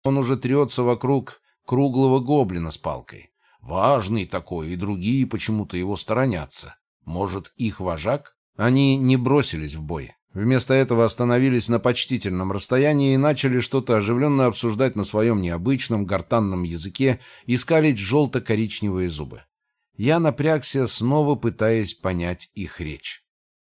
Он уже трется вокруг круглого гоблина с палкой. Важный такой, и другие почему-то его сторонятся. Может, их вожак? Они не бросились в бой. Вместо этого остановились на почтительном расстоянии и начали что-то оживленно обсуждать на своем необычном гортанном языке и скалить желто-коричневые зубы. Я напрягся, снова пытаясь понять их речь.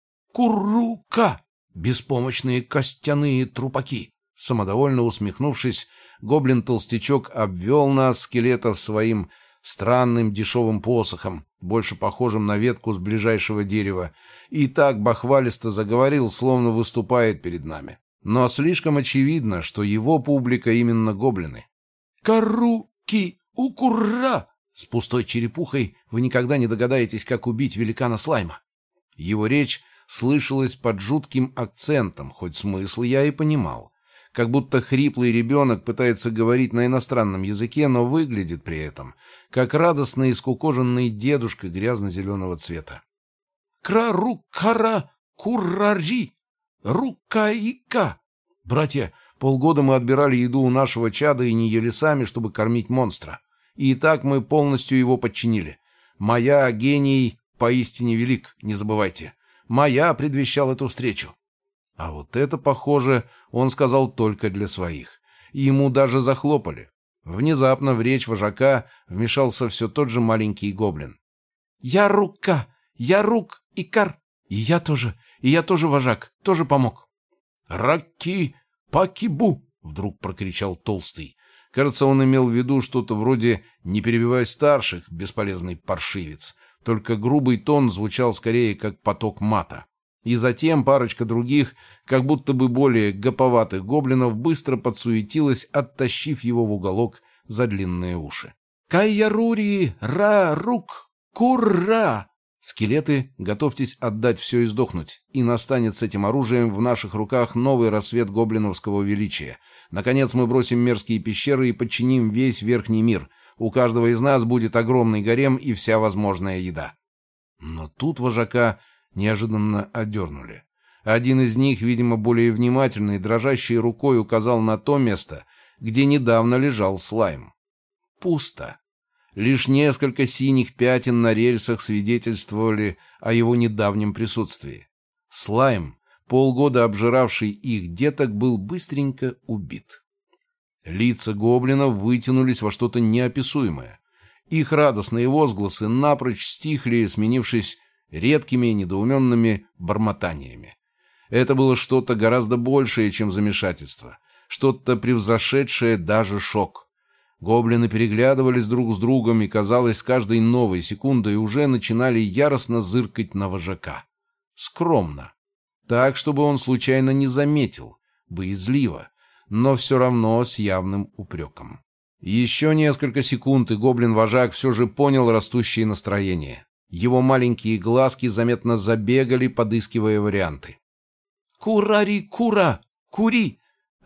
«Курука! Беспомощные костяные трупаки!» Самодовольно усмехнувшись, гоблин-толстячок обвел нас, скелетов, своим странным дешевым посохом, больше похожим на ветку с ближайшего дерева, и так бахвалисто заговорил, словно выступает перед нами. Но слишком очевидно, что его публика именно гоблины. «Каруки укура!» С пустой черепухой вы никогда не догадаетесь, как убить великана Слайма. Его речь слышалась под жутким акцентом, хоть смысл я и понимал. Как будто хриплый ребенок пытается говорить на иностранном языке, но выглядит при этом как радостно искукоженный дедушка грязно-зеленого цвета. «Кра-ру-кара курари! Рука-ика!» Братья, полгода мы отбирали еду у нашего чада и не ели сами, чтобы кормить монстра. И так мы полностью его подчинили. Моя гений поистине велик, не забывайте. Моя предвещал эту встречу. А вот это, похоже, он сказал только для своих. И ему даже захлопали. Внезапно в речь вожака вмешался все тот же маленький гоблин. «Я рука! Я рук, Икар! И я тоже вожак, тоже помог!» «Раки! Пакибу!» — вдруг прокричал толстый. Кажется, он имел в виду что-то вроде «не перебивай старших, бесполезный паршивец». Только грубый тон звучал скорее как поток мата. И затем парочка других, как будто бы более гоповатых гоблинов, быстро подсуетилась, оттащив его в уголок за длинные уши. «Кайярури! Ра-рук! Кура!» Скелеты, готовьтесь отдать все и сдохнуть, и настанет с этим оружием в наших руках новый рассвет гоблиновского величия. Наконец мы бросим мерзкие пещеры и подчиним весь верхний мир. У каждого из нас будет огромный гарем и вся возможная еда. Но тут вожака неожиданно одернули. Один из них, видимо, более внимательный, дрожащей рукой указал на то место, где недавно лежал Слайм. Пусто. Лишь несколько синих пятен на рельсах свидетельствовали о его недавнем присутствии. Слайм, полгода обжиравший их деток, был быстренько убит. Лица гоблинов вытянулись во что-то неописуемое. Их радостные возгласы напрочь стихли, сменившись редкими недоуменными бормотаниями. Это было что-то гораздо большее, чем замешательство, что-то превзошедшее даже шок. Гоблины переглядывались друг с другом и, казалось, с каждой новой секундой уже начинали яростно зыркать на вожака. Скромно. Так, чтобы он случайно не заметил. Боязливо. Но все равно с явным упреком. Еще несколько секунд, и гоблин-вожак все же понял растущее настроение. Его маленькие глазки заметно забегали, подыскивая варианты. «Курари-кура! Кури!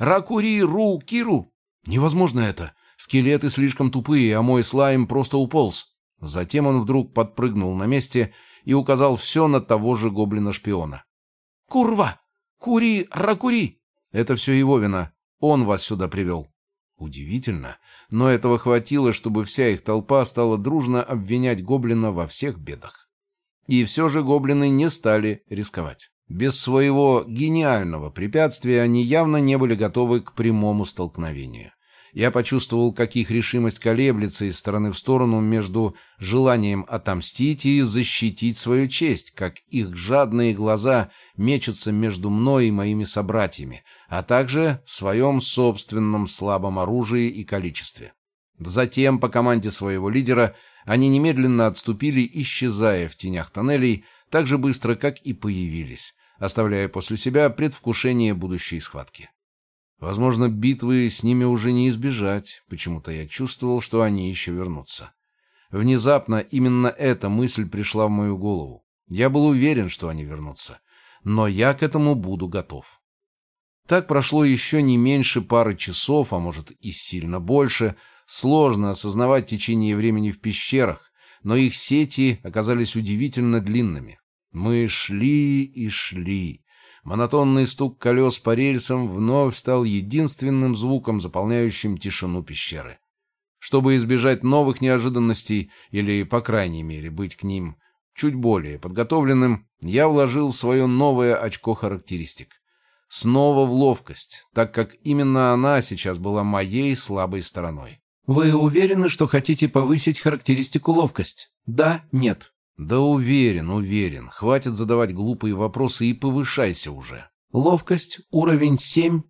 Ракури-ру-киру!» «Невозможно это! Скелеты слишком тупые, а мой слайм просто уполз». Затем он вдруг подпрыгнул на месте и указал все на того же гоблина-шпиона. «Курва! Кури-ракури!» «Это все его вина. Он вас сюда привел». Удивительно, но этого хватило, чтобы вся их толпа стала дружно обвинять гоблина во всех бедах. И все же гоблины не стали рисковать. Без своего гениального препятствия они явно не были готовы к прямому столкновению. Я почувствовал, как их решимость колеблется из стороны в сторону между желанием отомстить и защитить свою честь, как их жадные глаза мечутся между мной и моими собратьями, а также в своем собственном слабом оружии и количестве. Затем, по команде своего лидера, они немедленно отступили, исчезая в тенях тоннелей так же быстро, как и появились, оставляя после себя предвкушение будущей схватки. Возможно, битвы с ними уже не избежать. Почему-то я чувствовал, что они еще вернутся. Внезапно именно эта мысль пришла в мою голову. Я был уверен, что они вернутся. Но я к этому буду готов. Так прошло еще не меньше пары часов, а может и сильно больше. Сложно осознавать течение времени в пещерах, но их сети оказались удивительно длинными. Мы шли и шли. Монотонный стук колес по рельсам вновь стал единственным звуком, заполняющим тишину пещеры. Чтобы избежать новых неожиданностей, или, по крайней мере, быть к ним чуть более подготовленным, я вложил свое новое очко характеристик. Снова в ловкость, так как именно она сейчас была моей слабой стороной. Вы уверены, что хотите повысить характеристику ловкость? Да, нет. Да уверен. Хватит задавать глупые вопросы и повышайся уже. Ловкость, уровень 7,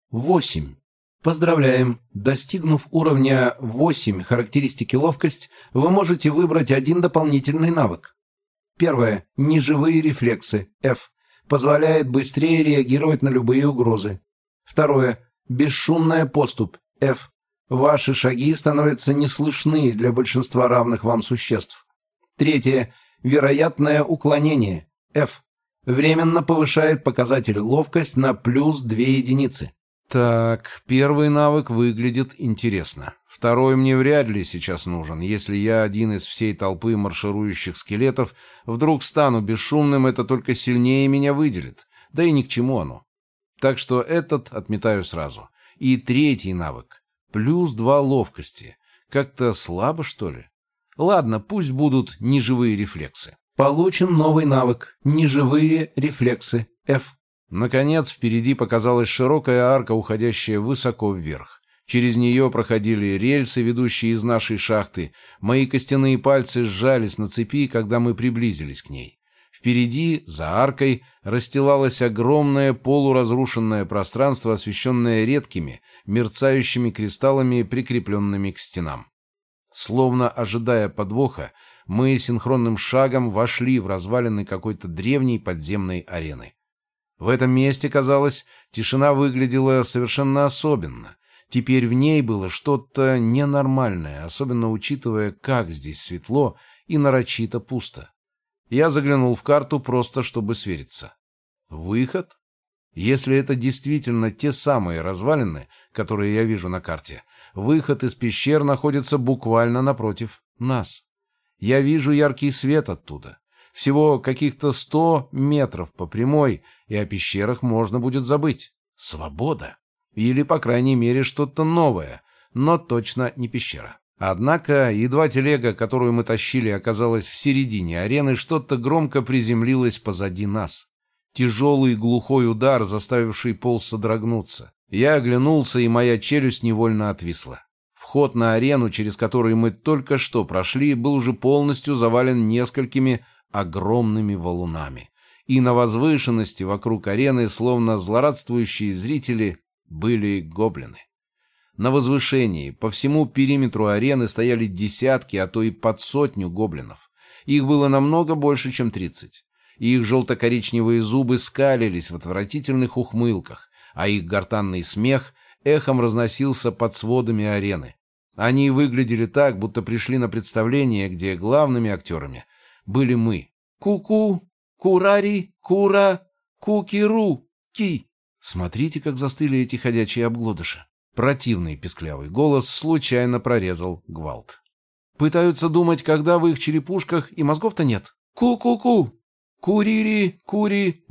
8. Поздравляем! Достигнув уровня 8 характеристики ловкость, вы можете выбрать один дополнительный навык. Первое. Неживые рефлексы, F. Позволяет быстрее реагировать на любые угрозы. Второе. Бесшумная поступь, F. Ваши шаги становятся неслышны для большинства равных вам существ. Третье. Вероятное уклонение, F. Временно повышает показатель ловкость на плюс 2 единицы. Так, первый навык выглядит интересно. Второй мне вряд ли сейчас нужен. Если я один из всей толпы марширующих скелетов вдруг стану бесшумным, это только сильнее меня выделит. Да и ни к чему оно. Так что этот отметаю сразу. И третий навык. Плюс 2 ловкости. Как-то слабо, что ли? Ладно, пусть будут неживые рефлексы. Получен новый навык. Неживые рефлексы, F. Наконец, впереди показалась широкая арка, уходящая высоко вверх. Через нее проходили рельсы, ведущие из нашей шахты. Мои костяные пальцы сжались на цепи, когда мы приблизились к ней. Впереди, за аркой, расстилалось огромное полуразрушенное пространство, освещенное редкими, мерцающими кристаллами, прикрепленными к стенам. Словно ожидая подвоха, мы синхронным шагом вошли в развалины какой-то древней подземной арены. В этом месте, казалось, тишина выглядела совершенно особенно. Теперь в ней было что-то ненормальное, особенно учитывая, как здесь светло и нарочито пусто. Я заглянул в карту просто, чтобы свериться. Выход? Если это действительно те самые развалины, которые я вижу на карте, выход из пещер находится буквально напротив нас. Я вижу яркий свет оттуда. Всего каких-то 100 метров по прямой, и о пещерах можно будет забыть. Свобода. Или, по крайней мере, что-то новое, но точно не пещера. Однако, едва телега, которую мы тащили, оказалась в середине арены, что-то громко приземлилось позади нас. Тяжелый глухой удар, заставивший пол содрогнуться. Я оглянулся, и моя челюсть невольно отвисла. Вход на арену, через который мы только что прошли, был уже полностью завален несколькими огромными валунами. И на возвышенности вокруг арены, словно злорадствующие зрители, были гоблины. На возвышении по всему периметру арены стояли десятки, а то и под 100 гоблинов. Их было намного больше, чем 30. Их желто-коричневые зубы скалились в отвратительных ухмылках, а их гортанный смех эхом разносился под сводами арены. Они выглядели так, будто пришли на представление, где главными актерами были мы. «Ку-ку, курари, кура, кукиру, ки». Смотрите, как застыли эти ходячие обглодыши. Противный песклявый голос случайно прорезал гвалт. Пытаются думать, когда в их черепушках и мозгов-то нет. «Ку-ку-ку, курири, кури,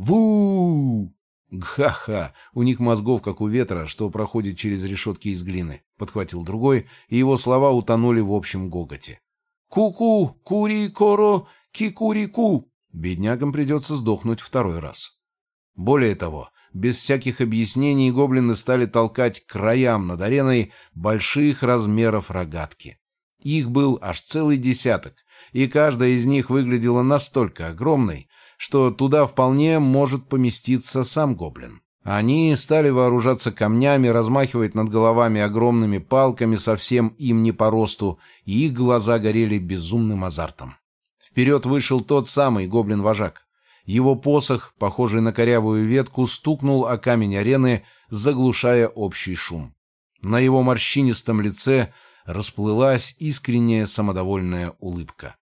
ву». «Ха-ха, у них мозгов, как у ветра, что проходит через решетки из глины», — подхватил другой, и его слова утонули в общем гоготе. «Ку-ку, кури-коро, ки-кури-ку». Беднягам придется сдохнуть второй раз. Более того, без всяких объяснений гоблины стали толкать к краям над ареной больших размеров рогатки. Их был аж целый десяток, и каждая из них выглядела настолько огромной, что туда вполне может поместиться сам гоблин. Они стали вооружаться камнями, размахивать над головами огромными палками, совсем им не по росту, и их глаза горели безумным азартом. Вперед вышел тот самый гоблин-вожак. Его посох, похожий на корявую ветку, стукнул о камень арены, заглушая общий шум. На его морщинистом лице расплылась искренняя самодовольная улыбка.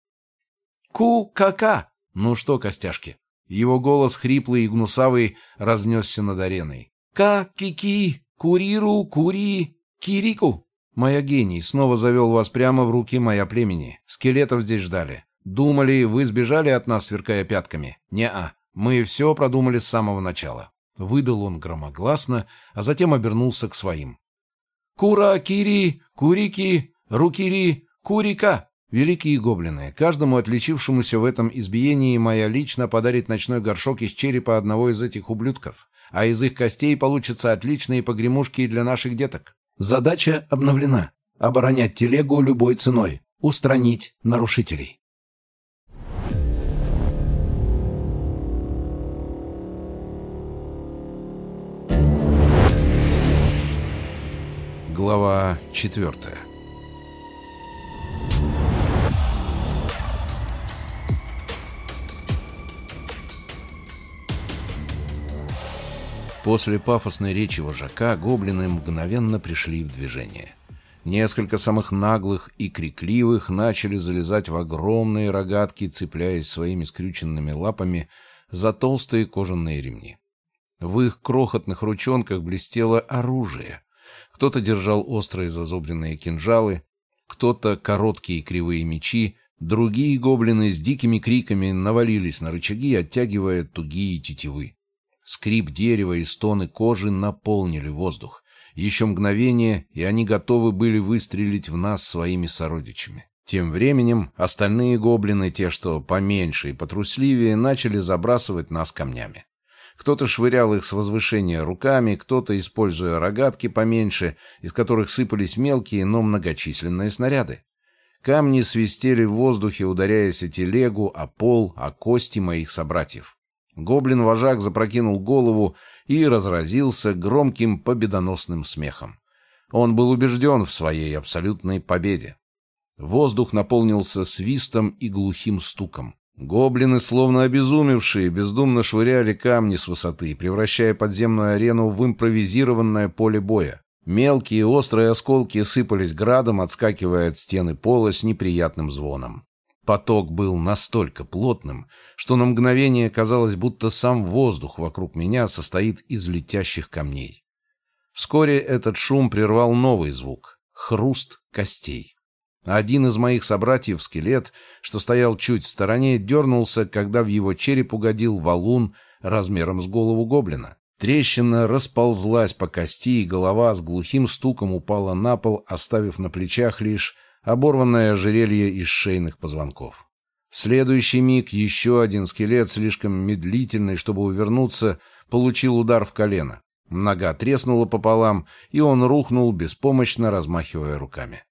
«Ку-ка-ка! Ну что, костяшки?» Его голос, хриплый и гнусавый, разнесся над ареной. «Ка-ки-ки! Куриру, кури, кирику!» «Моя гений снова завел вас прямо в руки моя племени. Скелетов здесь ждали. Думали, вы сбежали от нас, сверкая пятками? Не-а, мы все продумали с самого начала». Выдал он громогласно, а затем обернулся к своим. «Кура-кири, курики, рукири, курика!» Великие гоблины, каждому отличившемуся в этом избиении моя лично подарит ночной горшок из черепа одного из этих ублюдков, а из их костей получатся отличные погремушки для наших деток. Задача обновлена. Оборонять телегу любой ценой. Устранить нарушителей. Глава 4. После пафосной речи вожака гоблины мгновенно пришли в движение. Несколько самых наглых и крикливых начали залезать в огромные рогатки, цепляясь своими скрюченными лапами за толстые кожаные ремни. В их крохотных ручонках блестело оружие. Кто-то держал острые зазубренные кинжалы, кто-то короткие кривые мечи, другие гоблины с дикими криками навалились на рычаги, оттягивая тугие тетивы. Скрип дерева и стоны кожи наполнили воздух. Еще мгновение, и они готовы были выстрелить в нас своими сородичами. Тем временем остальные гоблины, те, что поменьше и потрусливее, начали забрасывать нас камнями. Кто-то швырял их с возвышения руками, кто-то, используя рогатки поменьше, из которых сыпались мелкие, но многочисленные снаряды. Камни свистели в воздухе, ударяясь о телегу, о пол, о кости моих собратьев. Гоблин-вожак запрокинул голову и разразился громким победоносным смехом. Он был убежден в своей абсолютной победе. Воздух наполнился свистом и глухим стуком. Гоблины, словно обезумевшие, бездумно швыряли камни с высоты, превращая подземную арену в импровизированное поле боя. Мелкие острые осколки сыпались градом, отскакивая от стены пола с неприятным звоном. Поток был настолько плотным, что на мгновение казалось, будто сам воздух вокруг меня состоит из летящих камней. Вскоре этот шум прервал новый звук — хруст костей. Один из моих собратьев, скелет, что стоял чуть в стороне, дернулся, когда в его череп угодил валун размером с голову гоблина. Трещина расползлась по кости, и голова с глухим стуком упала на пол, оставив на плечах лишь оборванное ожерелье из шейных позвонков. В следующий миг еще один скелет, слишком медлительный, чтобы увернуться, получил удар в колено. Нога треснула пополам, и он рухнул, беспомощно размахивая руками.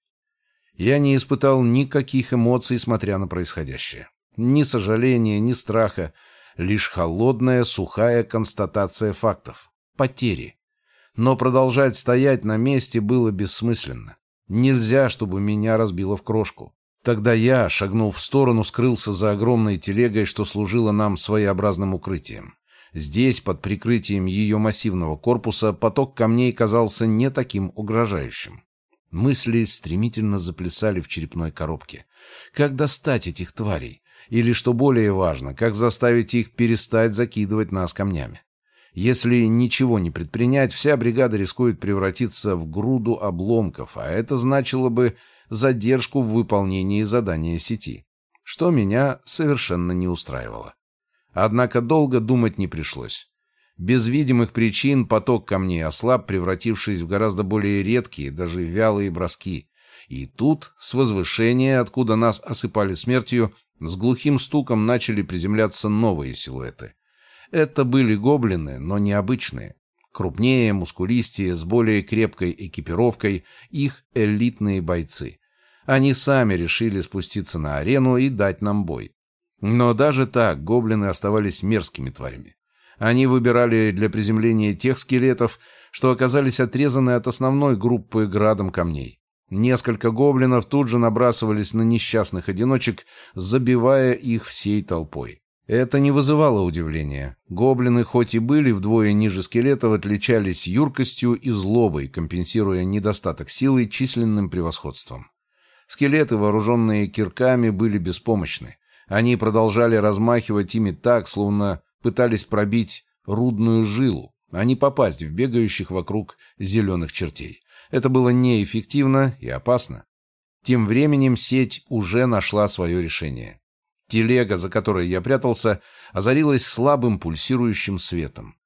Я не испытал никаких эмоций, смотря на происходящее. Ни сожаления, ни страха, лишь холодная, сухая констатация фактов. Потери. Но продолжать стоять на месте было бессмысленно. Нельзя, чтобы меня разбило в крошку. Тогда я, шагнув в сторону, скрылся за огромной телегой, что служило нам своеобразным укрытием. Здесь, под прикрытием ее массивного корпуса, поток камней казался не таким угрожающим. Мысли стремительно заплясали в черепной коробке. Как достать этих тварей? Или, что более важно, как заставить их перестать закидывать нас камнями? Если ничего не предпринять, вся бригада рискует превратиться в груду обломков, а это значило бы задержку в выполнении задания сети, что меня совершенно не устраивало. Однако долго думать не пришлось. Без видимых причин поток камней ослаб, превратившись в гораздо более редкие, даже вялые броски. И тут, с возвышения, откуда нас осыпали смертью, с глухим стуком начали приземляться новые силуэты. Это были гоблины, но необычные. Крупнее, мускулистее, с более крепкой экипировкой, их элитные бойцы. Они сами решили спуститься на арену и дать нам бой. Но даже так гоблины оставались мерзкими тварями. Они выбирали для приземления тех скелетов, что оказались отрезаны от основной группы градом камней. Несколько гоблинов тут же набрасывались на несчастных одиночек, забивая их всей толпой. Это не вызывало удивления. Гоблины, хоть и были вдвое ниже скелетов, отличались юркостью и злобой, компенсируя недостаток силы численным превосходством. Скелеты, вооруженные кирками, были беспомощны. Они продолжали размахивать ими так, словно пытались пробить рудную жилу, а не попасть в бегающих вокруг зеленых чертей. Это было неэффективно и опасно. Тем временем сеть уже нашла свое решение. Телега, за которой я прятался, озарилась слабым пульсирующим светом.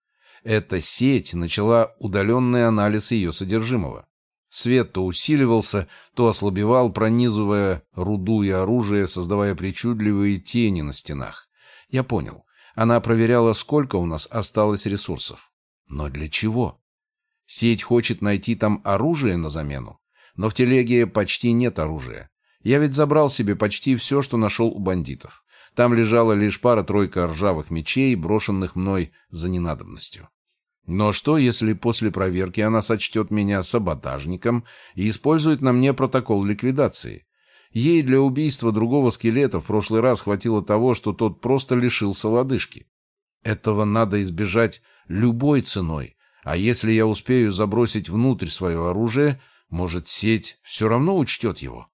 Эта сеть начала удаленный анализ ее содержимого. Свет то усиливался, то ослабевал, пронизывая руду и оружие, создавая причудливые тени на стенах. Я понял. Она проверяла, сколько у нас осталось ресурсов. Но для чего? Сеть хочет найти там оружие на замену. Но в телеге почти нет оружия. Я ведь забрал себе почти все, что нашел у бандитов. Там лежала лишь пара-тройка ржавых мечей, брошенных мной за ненадобностью. Но что, если после проверки она сочтет меня саботажником и использует на мне протокол ликвидации? Ей для убийства другого скелета в прошлый раз хватило того, что тот просто лишился лодыжки. Этого надо избежать любой ценой. А если я успею забросить внутрь свое оружие, может, сеть все равно учтет его?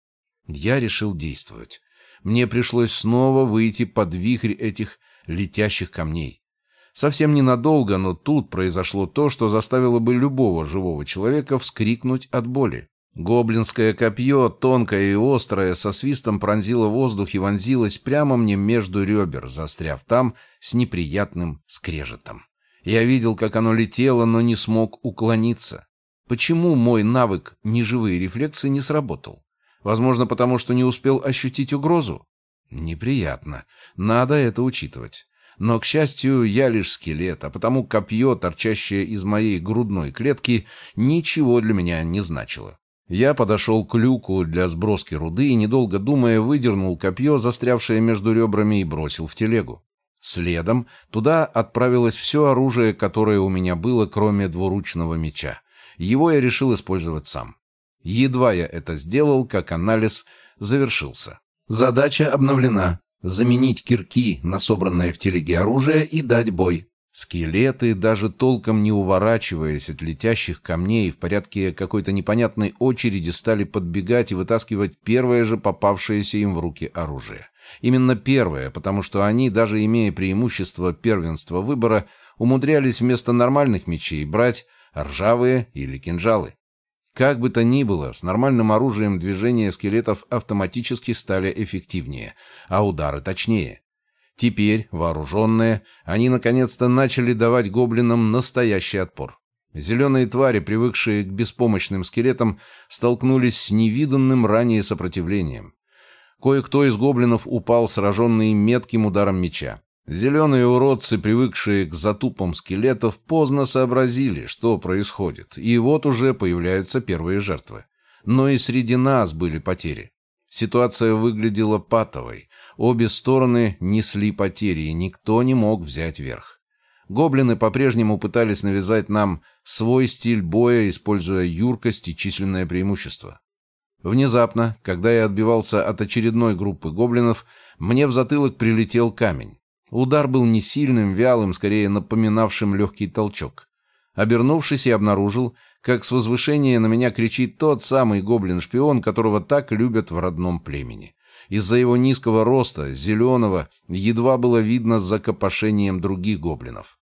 Я решил действовать. Мне пришлось снова выйти под вихрь этих летящих камней. Совсем ненадолго, но тут произошло то, что заставило бы любого живого человека вскрикнуть от боли. Гоблинское копье, тонкое и острое, со свистом пронзило воздух и вонзилось прямо мне между ребер, застряв там с неприятным скрежетом. Я видел, как оно летело, но не смог уклониться. Почему мой навык «неживые рефлексы» не сработал? Возможно, потому что не успел ощутить угрозу? Неприятно. Надо это учитывать. Но, к счастью, я лишь скелет, а потому копье, торчащее из моей грудной клетки, ничего для меня не значило. Я подошел к люку для сброски руды и, недолго думая, выдернул копье, застрявшее между ребрами, и бросил в телегу. Следом туда отправилось все оружие, которое у меня было, кроме двуручного меча. Его я решил использовать сам. Едва я это сделал, как анализ завершился. Задача обновлена. Заменить кирки на собранное в телеге оружие и дать бой. Скелеты, даже толком не уворачиваясь от летящих камней, в порядке какой-то непонятной очереди стали подбегать и вытаскивать первое же попавшееся им в руки оружие. Именно первое, потому что они, даже имея преимущество первенства выбора, умудрялись вместо нормальных мечей брать ржавые или кинжалы. Как бы то ни было, с нормальным оружием движения скелетов автоматически стали эффективнее, а удары точнее. Теперь, вооруженные, они наконец-то начали давать гоблинам настоящий отпор. Зеленые твари, привыкшие к беспомощным скелетам, столкнулись с невиданным ранее сопротивлением. Кое-кто из гоблинов упал, сраженный метким ударом меча. Зеленые уродцы, привыкшие к затупам скелетов, поздно сообразили, что происходит, и вот уже появляются первые жертвы. Но и среди нас были потери. Ситуация выглядела патовой. Обе стороны несли потери, и никто не мог взять верх. Гоблины по-прежнему пытались навязать нам свой стиль боя, используя юркость и численное преимущество. Внезапно, когда я отбивался от очередной группы гоблинов, мне в затылок прилетел камень. Удар был не сильным, вялым, скорее напоминавшим легкий толчок. Обернувшись, я обнаружил, как с возвышения на меня кричит тот самый гоблин-шпион, которого так любят в родном племени. Из-за его низкого роста, зеленого, едва было видно за копошением других гоблинов.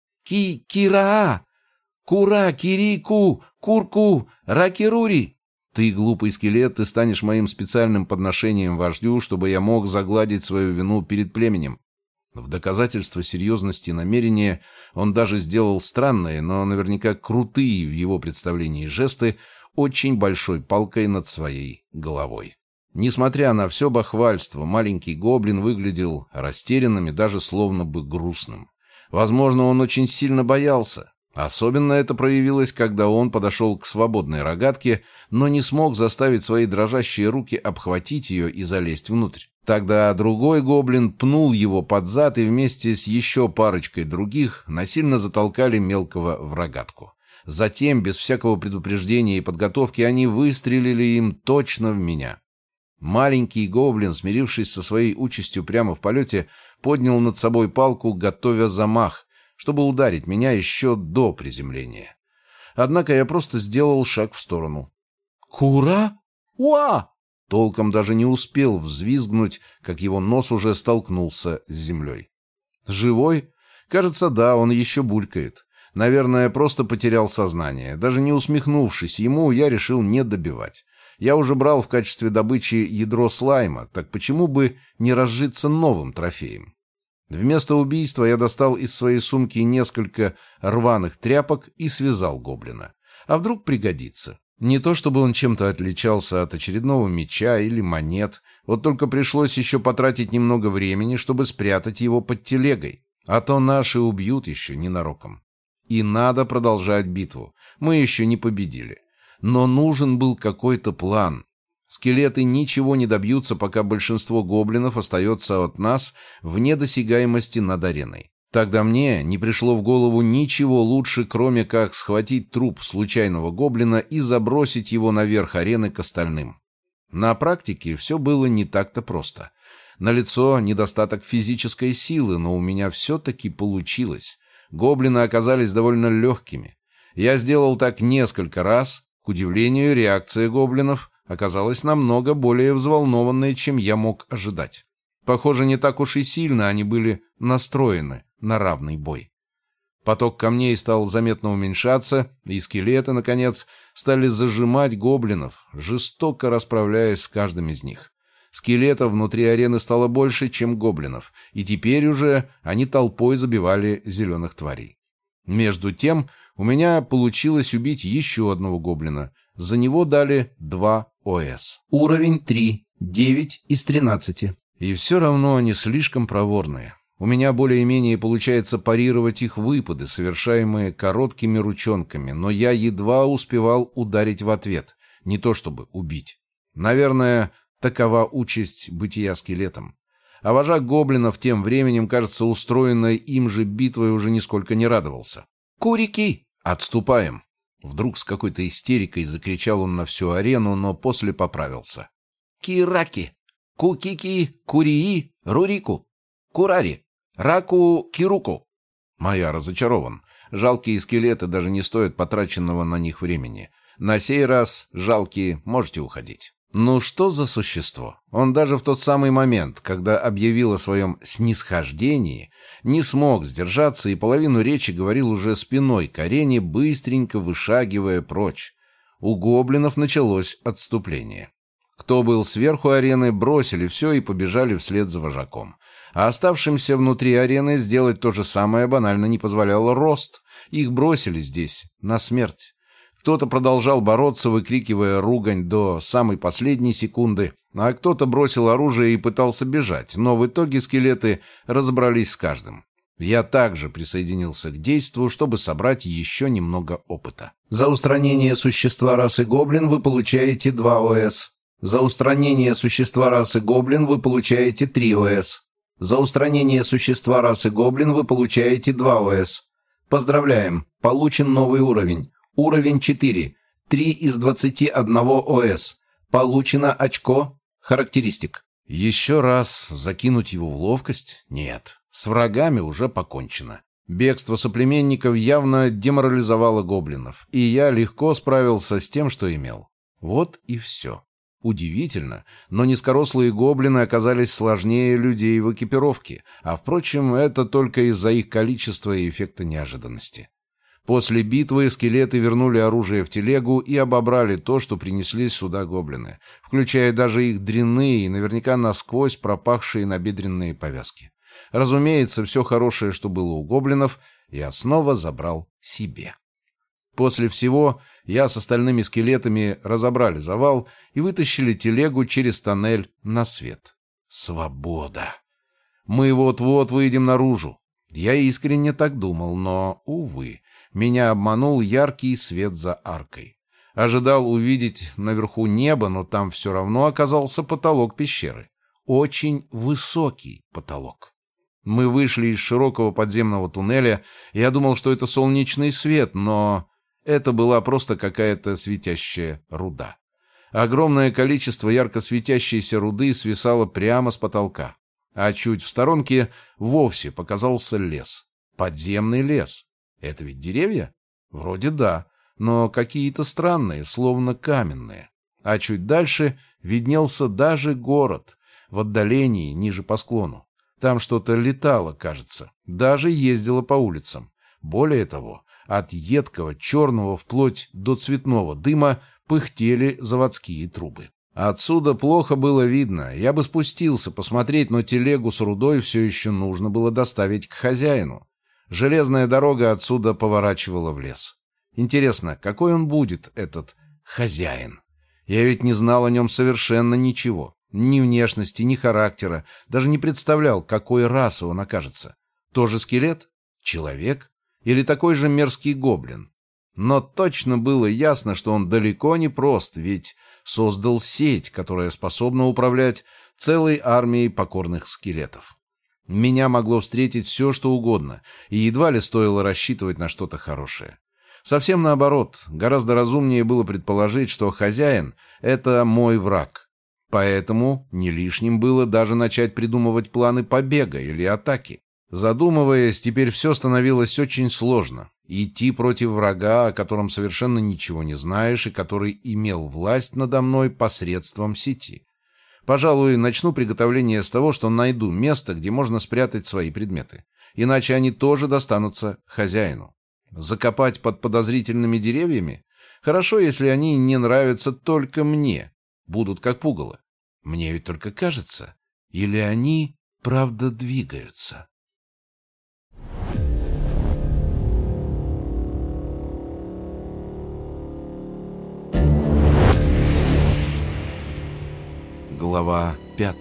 «Кира! Кура! Кирику! Курку! Ракирури!» «Ты, глупый скелет, ты станешь моим специальным подношением вождю, чтобы я мог загладить свою вину перед племенем». В доказательство серьезности намерения он даже сделал странные, но наверняка крутые в его представлении жесты очень большой палкой над своей головой. Несмотря на все бахвальство, маленький гоблин выглядел растерянным и даже словно бы грустным. Возможно, он очень сильно боялся. Особенно это проявилось, когда он подошел к свободной рогатке, но не смог заставить свои дрожащие руки обхватить ее и залезть внутрь. Тогда другой гоблин пнул его под зад и вместе с еще парочкой других насильно затолкали мелкого в рогатку. Затем, без всякого предупреждения и подготовки, они выстрелили им точно в меня. Маленький гоблин, смирившись со своей участью прямо в полете, поднял над собой палку, готовя замах, чтобы ударить меня еще до приземления. Однако я просто сделал шаг в сторону. «Кура? Уа!» Толком даже не успел взвизгнуть, как его нос уже столкнулся с землей. «Живой? Кажется, да, он еще булькает. Наверное, просто потерял сознание. Даже не усмехнувшись ему, я решил не добивать. Я уже брал в качестве добычи ядро слайма, так почему бы не разжиться новым трофеем?» Вместо убийства я достал из своей сумки несколько рваных тряпок и связал гоблина. А вдруг пригодится? Не то чтобы он чем-то отличался от очередного меча или монет, вот только пришлось еще потратить немного времени, чтобы спрятать его под телегой. А то наши убьют еще ненароком. И надо продолжать битву. Мы еще не победили. Но нужен был какой-то план. Скелеты ничего не добьются, пока большинство гоблинов остается от нас вне досягаемости над ареной. Тогда мне не пришло в голову ничего лучше, кроме как схватить труп случайного гоблина и забросить его наверх арены к остальным. На практике все было не так-то просто. Налицо недостаток физической силы, но у меня все-таки получилось. Гоблины оказались довольно легкими. Я сделал так несколько раз. К удивлению, реакция гоблинов оказалась намного более взволнованной, чем я мог ожидать. Похоже, не так уж и сильно они были настроены на равный бой. Поток камней стал заметно уменьшаться, и скелеты, наконец, стали зажимать гоблинов, жестоко расправляясь с каждым из них. Скелетов внутри арены стало больше, чем гоблинов, и теперь уже они толпой забивали зеленых тварей. Между тем, у меня получилось убить еще одного гоблина. За него дали 2 ОС. Уровень 3, 9 из 13. И все равно они слишком проворные. У меня более-менее получается парировать их выпады, совершаемые короткими ручонками, но я едва успевал ударить в ответ, не то чтобы убить. Наверное, такова участь бытия скелетом. А вожак гоблинов тем временем, кажется, устроенной им же битвой уже нисколько не радовался. «Курики! Отступаем!» Вдруг с какой-то истерикой закричал он на всю арену, но после поправился. «Кираки! Кукики! Курии! Рурику! Курари! Раку! Кируку!» Моя разочарован. Жалкие скелеты даже не стоят потраченного на них времени. На сей раз, жалкие, можете уходить. Ну что за существо? Он даже в тот самый момент, когда объявил о своем снисхождении, не смог сдержаться и половину речи говорил уже спиной к арене, быстренько вышагивая прочь. У гоблинов началось отступление. Кто был сверху арены, бросили все и побежали вслед за вожаком. А оставшимся внутри арены сделать то же самое банально не позволял рост. Их бросили здесь на смерть. Кто-то продолжал бороться, выкрикивая ругань до самой последней секунды, а кто-то бросил оружие и пытался бежать, но в итоге скелеты разобрались с каждым. Я также присоединился к действу, чтобы собрать еще немного опыта. За устранение существа расы гоблин вы получаете 2 ОС. За устранение существа расы гоблин вы получаете 3 ОС. За устранение существа расы гоблин вы получаете 2 ОС. Поздравляем, получен новый уровень. Уровень 4. 3 из 21 ОС. Получено очко характеристик. Еще раз закинуть его в ловкость? Нет. С врагами уже покончено. Бегство соплеменников явно деморализовало гоблинов, и я легко справился с тем, что имел. Вот и все. Удивительно, но низкорослые гоблины оказались сложнее людей в экипировке, а, впрочем, это только из-за их количества и эффекта неожиданности. После битвы скелеты вернули оружие в телегу и обобрали то, что принесли сюда гоблины, включая даже их дрянные и наверняка насквозь пропахшие набедренные повязки. Разумеется, все хорошее, что было у гоблинов, я снова забрал себе. После всего я с остальными скелетами разобрали завал и вытащили телегу через тоннель на свет. Свобода! Мы вот-вот выйдем наружу. Я искренне так думал, но, увы, меня обманул яркий свет за аркой. Ожидал увидеть наверху небо, но там все равно оказался потолок пещеры. Очень высокий потолок. Мы вышли из широкого подземного туннеля. Я думал, что это солнечный свет, но это была просто какая-то светящая руда. Огромное количество ярко светящейся руды свисало прямо с потолка. А чуть в сторонке вовсе показался лес. Подземный лес. Это ведь деревья? Вроде да, но какие-то странные, словно каменные. А чуть дальше виднелся даже город, в отдалении, ниже по склону. Там что-то летало, кажется, даже ездило по улицам. Более того, от едкого черного вплоть до цветного дыма пыхтели заводские трубы. Отсюда плохо было видно. Я бы спустился посмотреть, но телегу с рудой все еще нужно было доставить к хозяину. Железная дорога отсюда поворачивала в лес. Интересно, какой он будет, этот хозяин? Я ведь не знал о нем совершенно ничего. Ни внешности, ни характера. Даже не представлял, какой расы он окажется. Тоже скелет? Человек? Или такой же мерзкий гоблин? Но точно было ясно, что он далеко не прост, ведь создал сеть, которая способна управлять целой армией покорных скелетов. Меня могло встретить все, что угодно, и едва ли стоило рассчитывать на что-то хорошее. Совсем наоборот, гораздо разумнее было предположить, что хозяин — это мой враг. Поэтому не лишним было даже начать придумывать планы побега или атаки. Задумываясь, теперь все становилось очень сложно. Идти против врага, о котором совершенно ничего не знаешь и который имел власть надо мной посредством сети. Пожалуй, начну приготовление с того, что найду место, где можно спрятать свои предметы. Иначе они тоже достанутся хозяину. Закопать под подозрительными деревьями? Хорошо, если они не нравятся только мне. Будут как пугало. Мне ведь только кажется. Или они, правда, двигаются? Глава 5.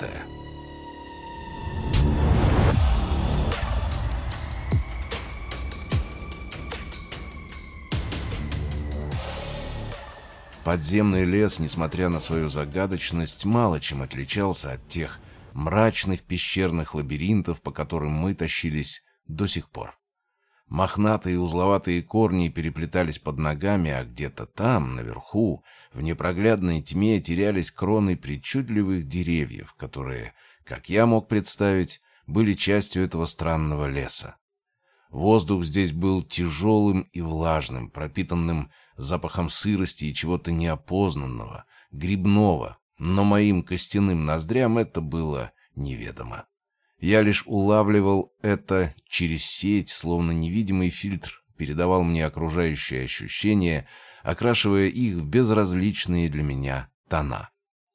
Подземный лес, несмотря на свою загадочность, мало чем отличался от тех мрачных пещерных лабиринтов, по которым мы тащились до сих пор. Мохнатые узловатые корни переплетались под ногами, а где-то там, наверху, в непроглядной тьме терялись кроны причудливых деревьев, которые, как я мог представить, были частью этого странного леса. Воздух здесь был тяжелым и влажным, пропитанным запахом сырости и чего-то неопознанного, грибного, но моим костяным ноздрям это было неведомо. Я лишь улавливал это через сеть, словно невидимый фильтр передавал мне окружающие ощущения, окрашивая их в безразличные для меня тона.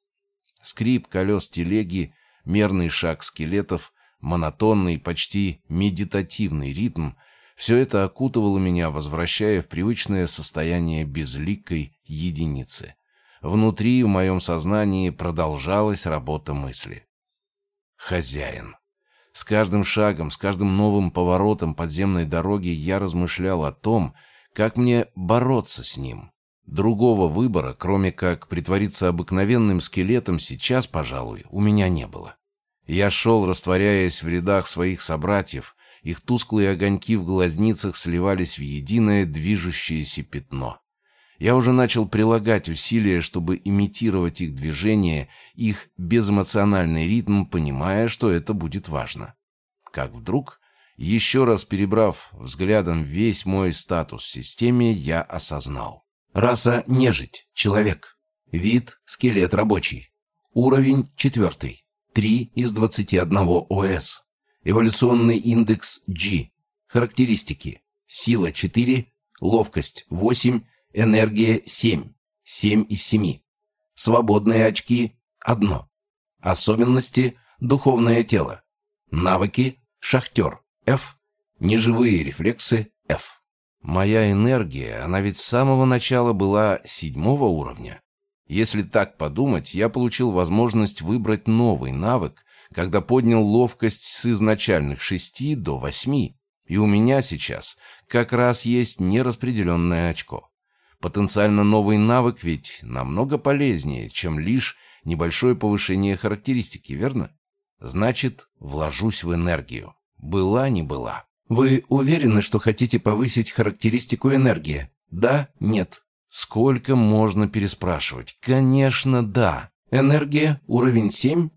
Скрип колес телеги, мерный шаг скелетов, монотонный, почти медитативный ритм — все это окутывало меня, возвращая в привычное состояние безликой единицы. Внутри, в моем сознании, продолжалась работа мысли. Хозяин. С каждым шагом, с каждым новым поворотом подземной дороги я размышлял о том, как мне бороться с ним. Другого выбора, кроме как притвориться обыкновенным скелетом, сейчас, пожалуй, у меня не было. Я шел, растворяясь в рядах своих собратьев, их тусклые огоньки в глазницах сливались в единое движущееся пятно. Я уже начал прилагать усилия, чтобы имитировать их движение, их безэмоциональный ритм, понимая, что это будет важно. Как вдруг, еще раз перебрав взглядом весь мой статус в системе, я осознал. Раса — нежить, человек. Вид — скелет рабочий. Уровень 4. 3 из 21 ОС. Эволюционный индекс G. Характеристики. Сила 4, ловкость 8, энергия 7. 7 из 7. Свободные очки 1. Особенности — духовное тело. Навыки — шахтер F. Неживые рефлексы F. Моя энергия, она ведь с самого начала была 7-го уровня. Если так подумать, я получил возможность выбрать новый навык, когда поднял ловкость с изначальных 6 до 8, и у меня сейчас как раз есть нераспределенное очко. Потенциально новый навык ведь намного полезнее, чем лишь небольшое повышение характеристики, верно? Значит, вложусь в энергию. Была не была. Вы уверены, что хотите повысить характеристику энергии? Да, нет. Сколько можно переспрашивать? Конечно, да. Энергия, уровень 7?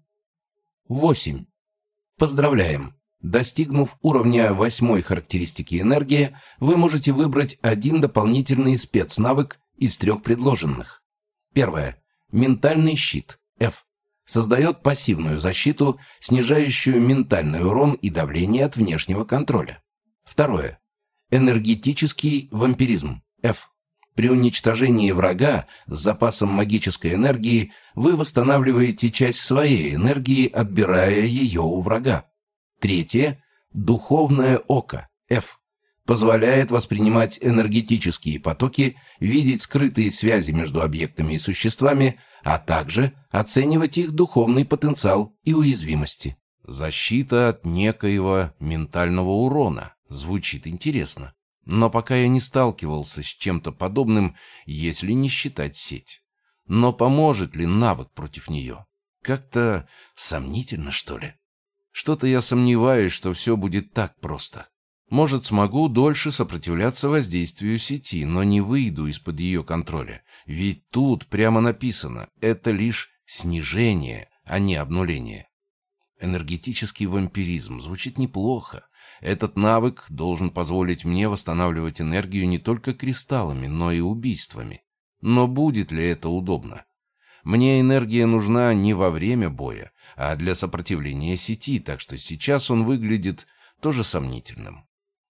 8. Поздравляем! Достигнув уровня 8 характеристики энергии, вы можете выбрать один дополнительный спецнавык из 3 предложенных. Первое. Ментальный щит F. Создает пассивную защиту, снижающую ментальный урон и давление от внешнего контроля. Второе. Энергетический вампиризм F. При уничтожении врага с запасом магической энергии вы восстанавливаете часть своей энергии, отбирая ее у врага. Третье. Духовное око, F. Позволяет воспринимать энергетические потоки, видеть скрытые связи между объектами и существами, а также оценивать их духовный потенциал и уязвимости. Защита от некоего ментального урона. Звучит интересно. Но пока я не сталкивался с чем-то подобным, если не считать сеть. Но поможет ли навык против нее? Как-то сомнительно, что ли? Что-то я сомневаюсь, что все будет так просто. Может, смогу дольше сопротивляться воздействию сети, но не выйду из-под ее контроля. Ведь тут прямо написано, это лишь снижение, а не обнуление. Энергетический вампиризм звучит неплохо. Этот навык должен позволить мне восстанавливать энергию не только кристаллами, но и убийствами. Но будет ли это удобно? Мне энергия нужна не во время боя, а для сопротивления сети, так что сейчас он выглядит тоже сомнительным.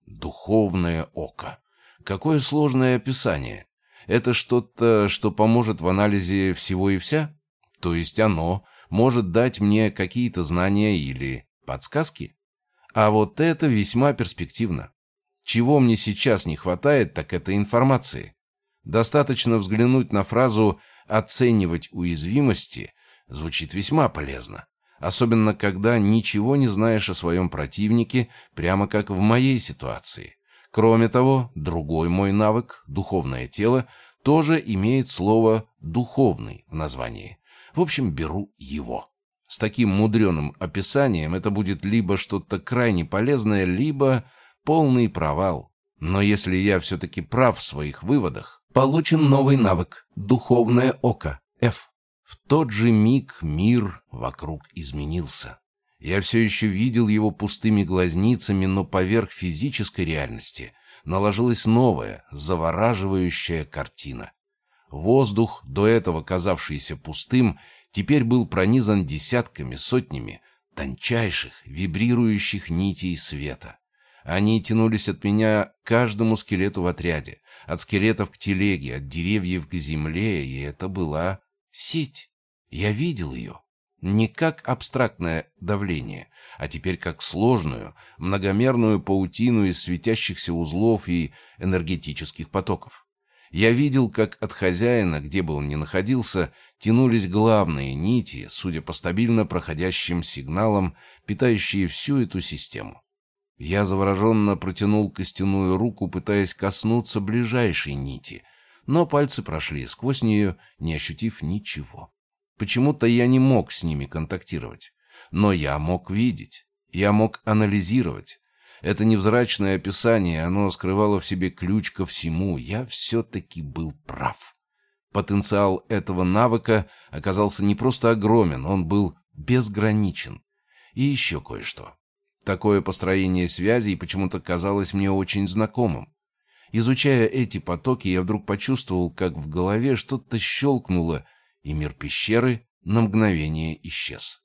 Духовное око. Какое сложное описание. Это что-то, что поможет в анализе всего и вся? То есть оно может дать мне какие-то знания или подсказки? А вот это весьма перспективно. Чего мне сейчас не хватает, так это информации. Достаточно взглянуть на фразу «оценивать уязвимости» звучит весьма полезно. Особенно, когда ничего не знаешь о своем противнике, прямо как в моей ситуации. Кроме того, другой мой навык, духовное тело, тоже имеет слово «духовный» в названии. В общем, беру его. С таким мудреным описанием это будет либо что-то крайне полезное, либо полный провал. Но если я все-таки прав в своих выводах, получен новый навык «духовное око» F. В тот же миг мир вокруг изменился. Я все еще видел его пустыми глазницами, но поверх физической реальности наложилась новая, завораживающая картина. Воздух, до этого казавшийся пустым, теперь был пронизан десятками, сотнями тончайших, вибрирующих нитей света. Они тянулись от меня к каждому скелету в отряде, от скелетов к телеге, от деревьев к земле, и это была сеть. Я видел ее. Не как абстрактное давление, а теперь как сложную, многомерную паутину из светящихся узлов и энергетических потоков. Я видел, как от хозяина, где бы он ни находился, тянулись главные нити, судя по стабильно проходящим сигналам, питающие всю эту систему. Я завороженно протянул костяную руку, пытаясь коснуться ближайшей нити, но пальцы прошли сквозь нее, не ощутив ничего. Почему-то я не мог с ними контактировать, но я мог видеть, я мог анализировать. Это невзрачное описание, оно скрывало в себе ключ ко всему. Я все-таки был прав. Потенциал этого навыка оказался не просто огромен, он был безграничен. И еще кое-что. Такое построение связей почему-то казалось мне очень знакомым. Изучая эти потоки, я вдруг почувствовал, как в голове что-то щелкнуло, и мир пещеры на мгновение исчез.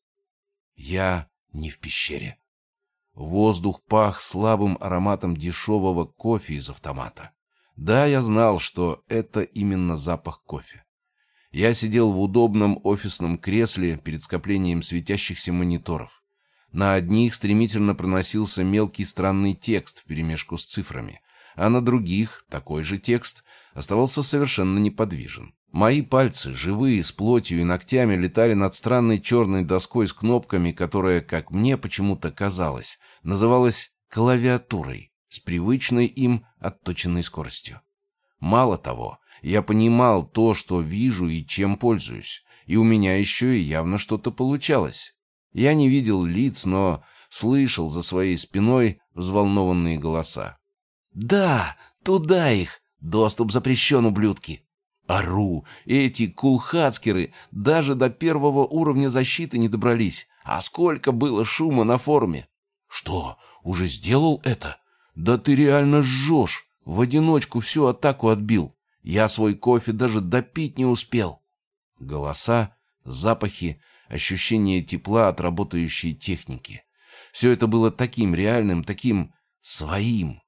Я не в пещере. Воздух пах слабым ароматом дешевого кофе из автомата. Да, я знал, что это именно запах кофе. Я сидел в удобном офисном кресле перед скоплением светящихся мониторов. На одних стремительно проносился мелкий странный текст вперемешку с цифрами, а на других такой же текст оставался совершенно неподвижен. Мои пальцы, живые, с плотью и ногтями, летали над странной черной доской с кнопками, которая, как мне почему-то казалось, называлась клавиатурой, с привычной им отточенной скоростью. Мало того, я понимал то, что вижу и чем пользуюсь, и у меня еще и явно что-то получалось. Я не видел лиц, но слышал за своей спиной взволнованные голоса. «Да, туда их! Доступ запрещен, ублюдки!» Ору, эти кулхацкеры даже до первого уровня защиты не добрались. А сколько было шума на форуме. Что, уже сделал это? Да ты реально жжешь. В одиночку всю атаку отбил. Я свой кофе даже допить не успел. Голоса, запахи, ощущение тепла от работающей техники. Все это было таким реальным, таким своим.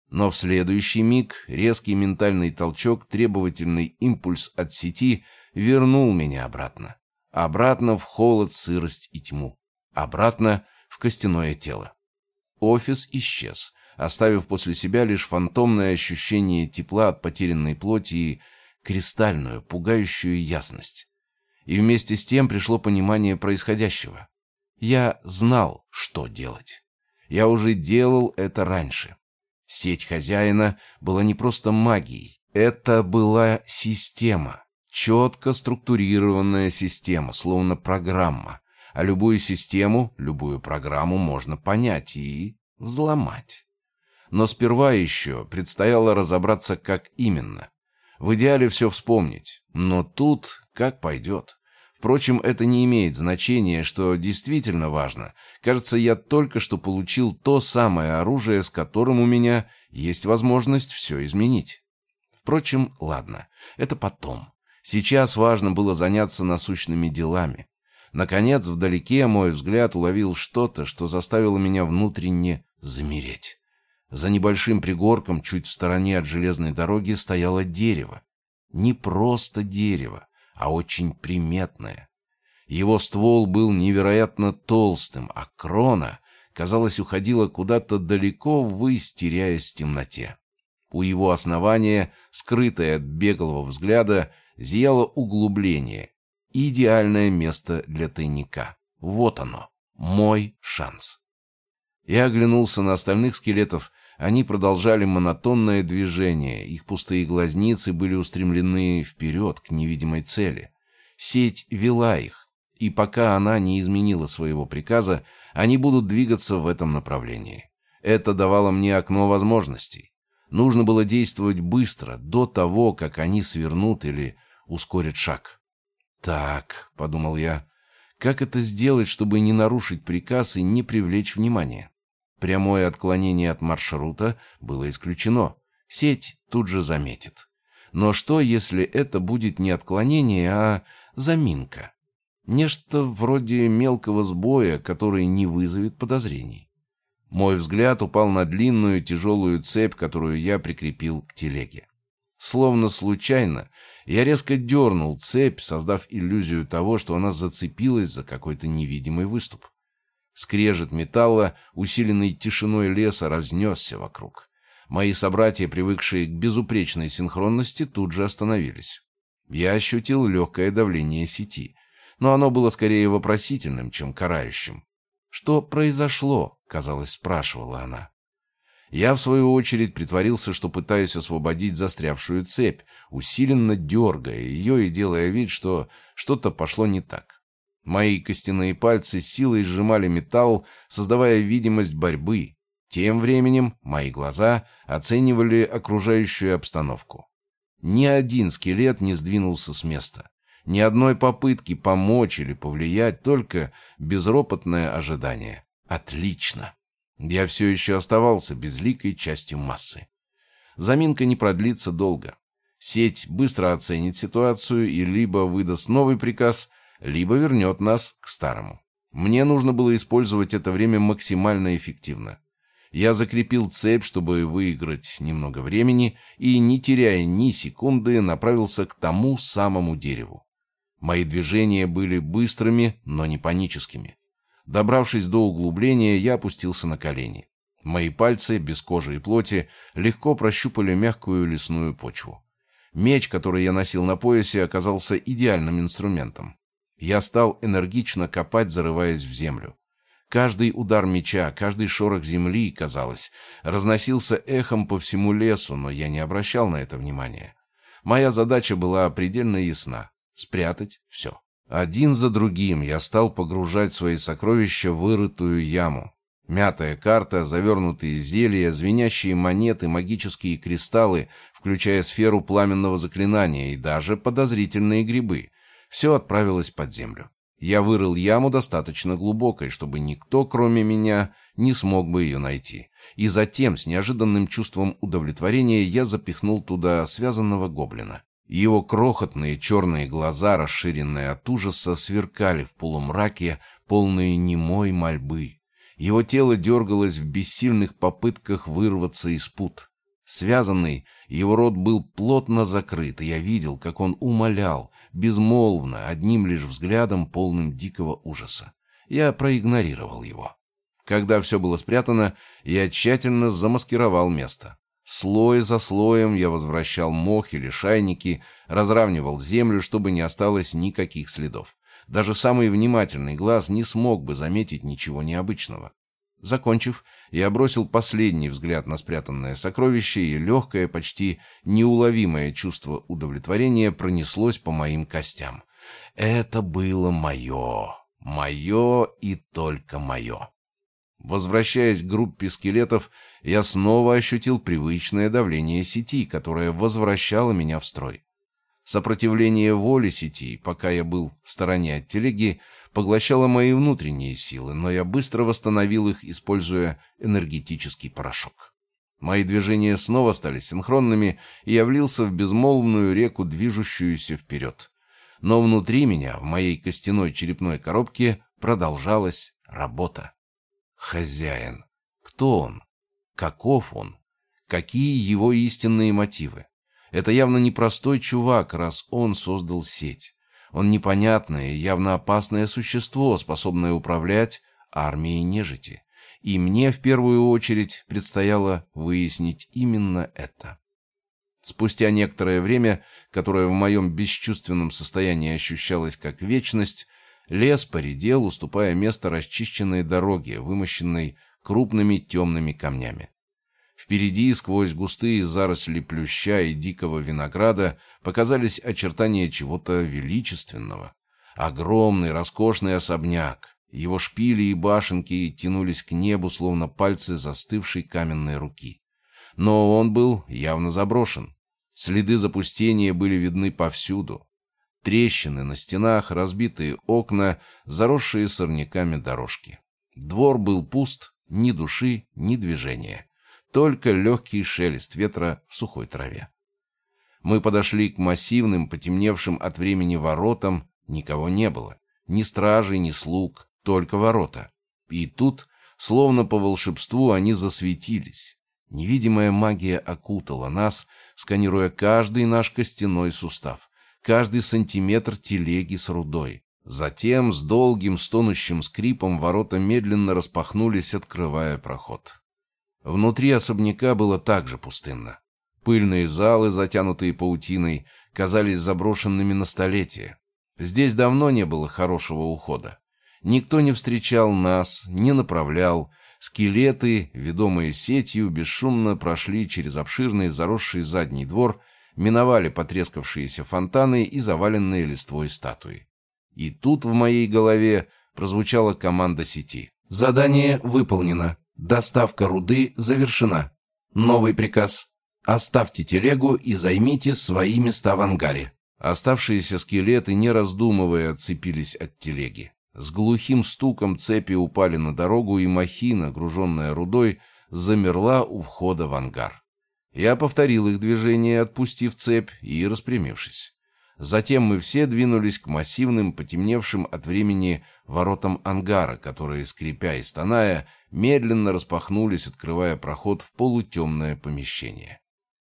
Но в следующий миг резкий ментальный толчок, требовательный импульс от сети вернул меня обратно. Обратно в холод, сырость и тьму. Обратно в костяное тело. Офис исчез, оставив после себя лишь фантомное ощущение тепла от потерянной плоти и кристальную, пугающую ясность. И вместе с тем пришло понимание происходящего. Я знал, что делать. Я уже делал это раньше. Сеть хозяина была не просто магией. Это была система. Четко структурированная система, словно программа. А любую систему, любую программу можно понять и взломать. Но сперва еще предстояло разобраться, как именно. В идеале все вспомнить, но тут как пойдет. Впрочем, это не имеет значения, что действительно важно. Кажется, я только что получил то самое оружие, с которым у меня есть возможность все изменить. Впрочем, ладно, это потом. Сейчас важно было заняться насущными делами. Наконец, вдалеке мой взгляд уловил что-то, что заставило меня внутренне замереть. За небольшим пригорком, чуть в стороне от железной дороги, стояло дерево. Не просто дерево, а очень приметное. Его ствол был невероятно толстым, а крона, казалось, уходила куда-то далеко ввысь, теряясь в темноте. У его основания, скрытое от беглого взгляда, зияло углубление. Идеальное место для тайника. Вот оно, мой шанс. Я оглянулся на остальных скелетов. Они продолжали монотонное движение. Их пустые глазницы были устремлены вперед, к невидимой цели. Сеть вела их, и пока она не изменила своего приказа, они будут двигаться в этом направлении. Это давало мне окно возможностей. Нужно было действовать быстро, до того, как они свернут или ускорят шаг. «Так», — подумал я, — «как это сделать, чтобы не нарушить приказ и не привлечь внимание?» Прямое отклонение от маршрута было исключено. Сеть тут же заметит. Но что, если это будет не отклонение, а заминка? Нечто вроде мелкого сбоя, который не вызовет подозрений. Мой взгляд упал на длинную тяжелую цепь, которую я прикрепил к телеге. Словно случайно, я резко дернул цепь, создав иллюзию того, что она зацепилась за какой-то невидимый выступ. Скрежет металла, усиленный тишиной леса, разнесся вокруг. Мои собратья, привыкшие к безупречной синхронности, тут же остановились. Я ощутил легкое давление сети, но оно было скорее вопросительным, чем карающим. «Что произошло?» — казалось, спрашивала она. Я, в свою очередь, притворился, что пытаюсь освободить застрявшую цепь, усиленно дергая ее и делая вид, что что-то пошло не так. Мои костяные пальцы силой сжимали металл, создавая видимость борьбы. Тем временем мои глаза оценивали окружающую обстановку. Ни один скелет не сдвинулся с места. Ни одной попытки помочь или повлиять, только безропотное ожидание. Отлично. Я все еще оставался безликой частью массы. Заминка не продлится долго. Сеть быстро оценит ситуацию и либо выдаст новый приказ, либо вернет нас к старому. Мне нужно было использовать это время максимально эффективно. Я закрепил цепь, чтобы выиграть немного времени, и, не теряя ни секунды, направился к тому самому дереву. Мои движения были быстрыми, но не паническими. Добравшись до углубления, я опустился на колени. Мои пальцы, без кожи и плоти, легко прощупали мягкую лесную почву. Меч, который я носил на поясе, оказался идеальным инструментом. Я стал энергично копать, зарываясь в землю. Каждый удар меча, каждый шорох земли, казалось, разносился эхом по всему лесу, но я не обращал на это внимания. Моя задача была предельно ясна — спрятать все. Один за другим я стал погружать свои сокровища в вырытую яму. Мятая карта, завернутые зелья, звенящие монеты, магические кристаллы, включая сферу пламенного заклинания и даже подозрительные грибы. Все отправилось под землю. Я вырыл яму достаточно глубокой, чтобы никто, кроме меня, не смог бы ее найти. И затем, с неожиданным чувством удовлетворения, я запихнул туда связанного гоблина. Его крохотные черные глаза, расширенные от ужаса, сверкали в полумраке, полные немой мольбы. Его тело дергалось в бессильных попытках вырваться из пут. Связанный, его рот был плотно закрыт, и я видел, как он умолял, безмолвно, одним лишь взглядом, полным дикого ужаса. Я проигнорировал его. Когда все было спрятано, я тщательно замаскировал место. Слой за слоем я возвращал мох или шайники, разравнивал землю, чтобы не осталось никаких следов. Даже самый внимательный глаз не смог бы заметить ничего необычного. Закончив, я бросил последний взгляд на спрятанное сокровище, и легкое, почти неуловимое чувство удовлетворения пронеслось по моим костям. Это было мое. Мое и только мое. Возвращаясь к группе скелетов, я снова ощутил привычное давление сети, которое возвращало меня в строй. Сопротивление воли сети, пока я был в стороне от телеги, поглощало мои внутренние силы, но я быстро восстановил их, используя энергетический порошок. Мои движения снова стали синхронными, и я влился в безмолвную реку, движущуюся вперед. Но внутри меня, в моей костяной черепной коробке, продолжалась работа. Хозяин. Кто он? Каков он? Какие его истинные мотивы? Это явно непростой чувак, раз он создал сеть. Он непонятное и явно опасное существо, способное управлять армией нежити. И мне в первую очередь предстояло выяснить именно это. Спустя некоторое время, которое в моем бесчувственном состоянии ощущалось как вечность, лес поредел, уступая место расчищенной дороге, вымощенной крупными темными камнями. Впереди, сквозь густые заросли плюща и дикого винограда, показались очертания чего-то величественного. Огромный, роскошный особняк. Его шпили и башенки тянулись к небу, словно пальцы застывшей каменной руки. Но он был явно заброшен. Следы запустения были видны повсюду. Трещины на стенах, разбитые окна, заросшие сорняками дорожки. Двор был пуст, ни души, ни движения. Только легкий шелест ветра в сухой траве. Мы подошли к массивным, потемневшим от времени воротам. Никого не было. Ни стражей, ни слуг, только ворота. И тут, словно по волшебству, они засветились. Невидимая магия окутала нас, сканируя каждый наш костяной сустав, каждый сантиметр телеги с рудой. Затем с долгим стонущим скрипом ворота медленно распахнулись, открывая проход. Внутри особняка было также пустынно. Пыльные залы, затянутые паутиной, казались заброшенными на столетия. Здесь давно не было хорошего ухода. Никто не встречал нас, не направлял. Скелеты, ведомые сетью, бесшумно прошли через обширный заросший задний двор, миновали потрескавшиеся фонтаны и заваленные листвой статуи. И тут в моей голове прозвучала команда сети. «Задание выполнено. Доставка руды завершена. Новый приказ. Оставьте телегу и займите свои места в ангаре». Оставшиеся скелеты, не раздумывая, отцепились от телеги. С глухим стуком цепи упали на дорогу, и махина, груженная рудой, замерла у входа в ангар. Я повторил их движение, отпустив цепь и распрямившись. Затем мы все двинулись к массивным, потемневшим от времени воротам ангара, которые, скрипя и стоная, медленно распахнулись, открывая проход в полутемное помещение.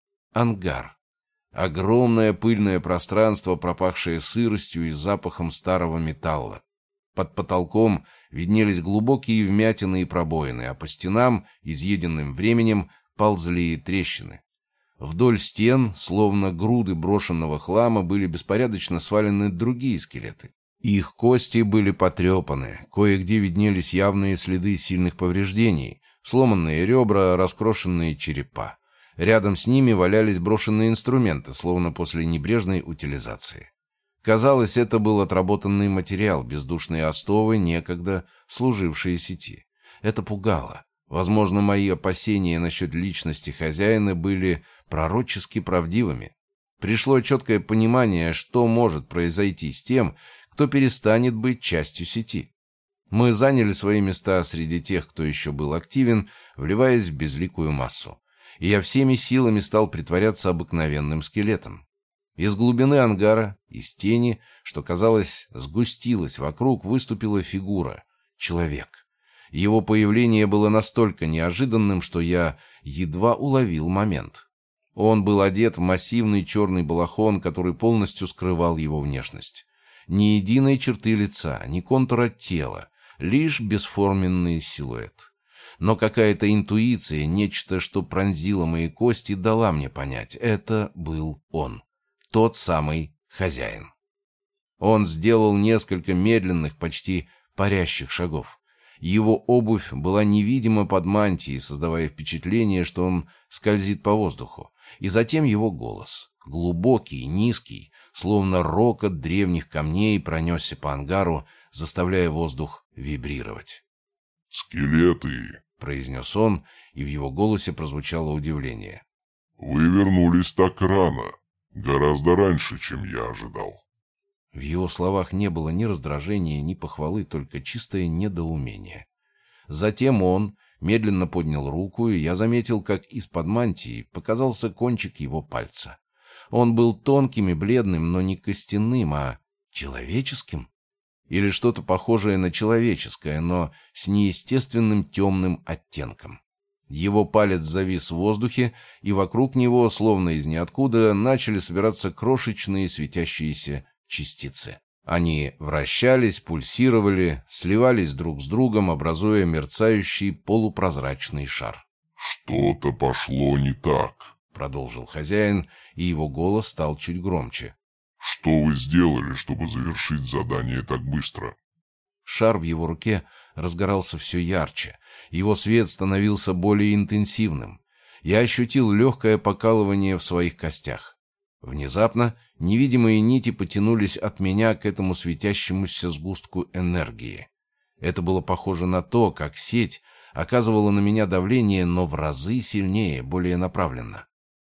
Ангар. Огромное пыльное пространство, пропахшее сыростью и запахом старого металла. Под потолком виднелись глубокие вмятины и пробоины, а по стенам, изъеденным временем, ползли трещины. Вдоль стен, словно груды брошенного хлама, были беспорядочно свалены другие скелеты. Их кости были потрепаны, кое-где виднелись явные следы сильных повреждений, сломанные ребра, раскрошенные черепа. Рядом с ними валялись брошенные инструменты, словно после небрежной утилизации. Казалось, это был отработанный материал, бездушные остовы, некогда служившие сети. Это пугало. Возможно, мои опасения насчет личности хозяина были пророчески правдивыми. Пришло четкое понимание, что может произойти с тем, кто перестанет быть частью сети. Мы заняли свои места среди тех, кто еще был активен, вливаясь в безликую массу. И я всеми силами стал притворяться обыкновенным скелетом. Из глубины ангара, из тени, что, казалось, сгустилась вокруг, выступила фигура — человек. Его появление было настолько неожиданным, что я едва уловил момент. Он был одет в массивный черный балахон, который полностью скрывал его внешность. Ни единой черты лица, ни контура тела, лишь бесформенный силуэт. Но какая-то интуиция, нечто, что пронзило мои кости, дала мне понять — это был он, тот самый хозяин. Он сделал несколько медленных, почти парящих шагов. Его обувь была невидима под мантией, создавая впечатление, что он скользит по воздуху. И затем его голос, глубокий, низкий, словно рокот древних камней, пронесся по ангару, заставляя воздух вибрировать. «Скелеты», — произнес он, и в его голосе прозвучало удивление. «Вы вернулись так рано, гораздо раньше, чем я ожидал». В его словах не было ни раздражения, ни похвалы, только чистое недоумение. Затем он медленно поднял руку, и я заметил, как из-под мантии показался кончик его пальца. Он был тонким и бледным, но не костяным, а человеческим. Или что-то похожее на человеческое, но с неестественным темным оттенком. Его палец завис в воздухе, и вокруг него, словно из ниоткуда, начали собираться крошечные светящиеся частицы. Они вращались, пульсировали, сливались друг с другом, образуя мерцающий полупрозрачный шар. «Что-то пошло не так», — продолжил хозяин, и его голос стал чуть громче. «Что вы сделали, чтобы завершить задание так быстро?» Шар в его руке разгорался все ярче. Его свет становился более интенсивным. Я ощутил легкое покалывание в своих костях. Внезапно невидимые нити потянулись от меня к этому светящемуся сгустку энергии. Это было похоже на то, как сеть оказывала на меня давление, но в разы сильнее, более направленно.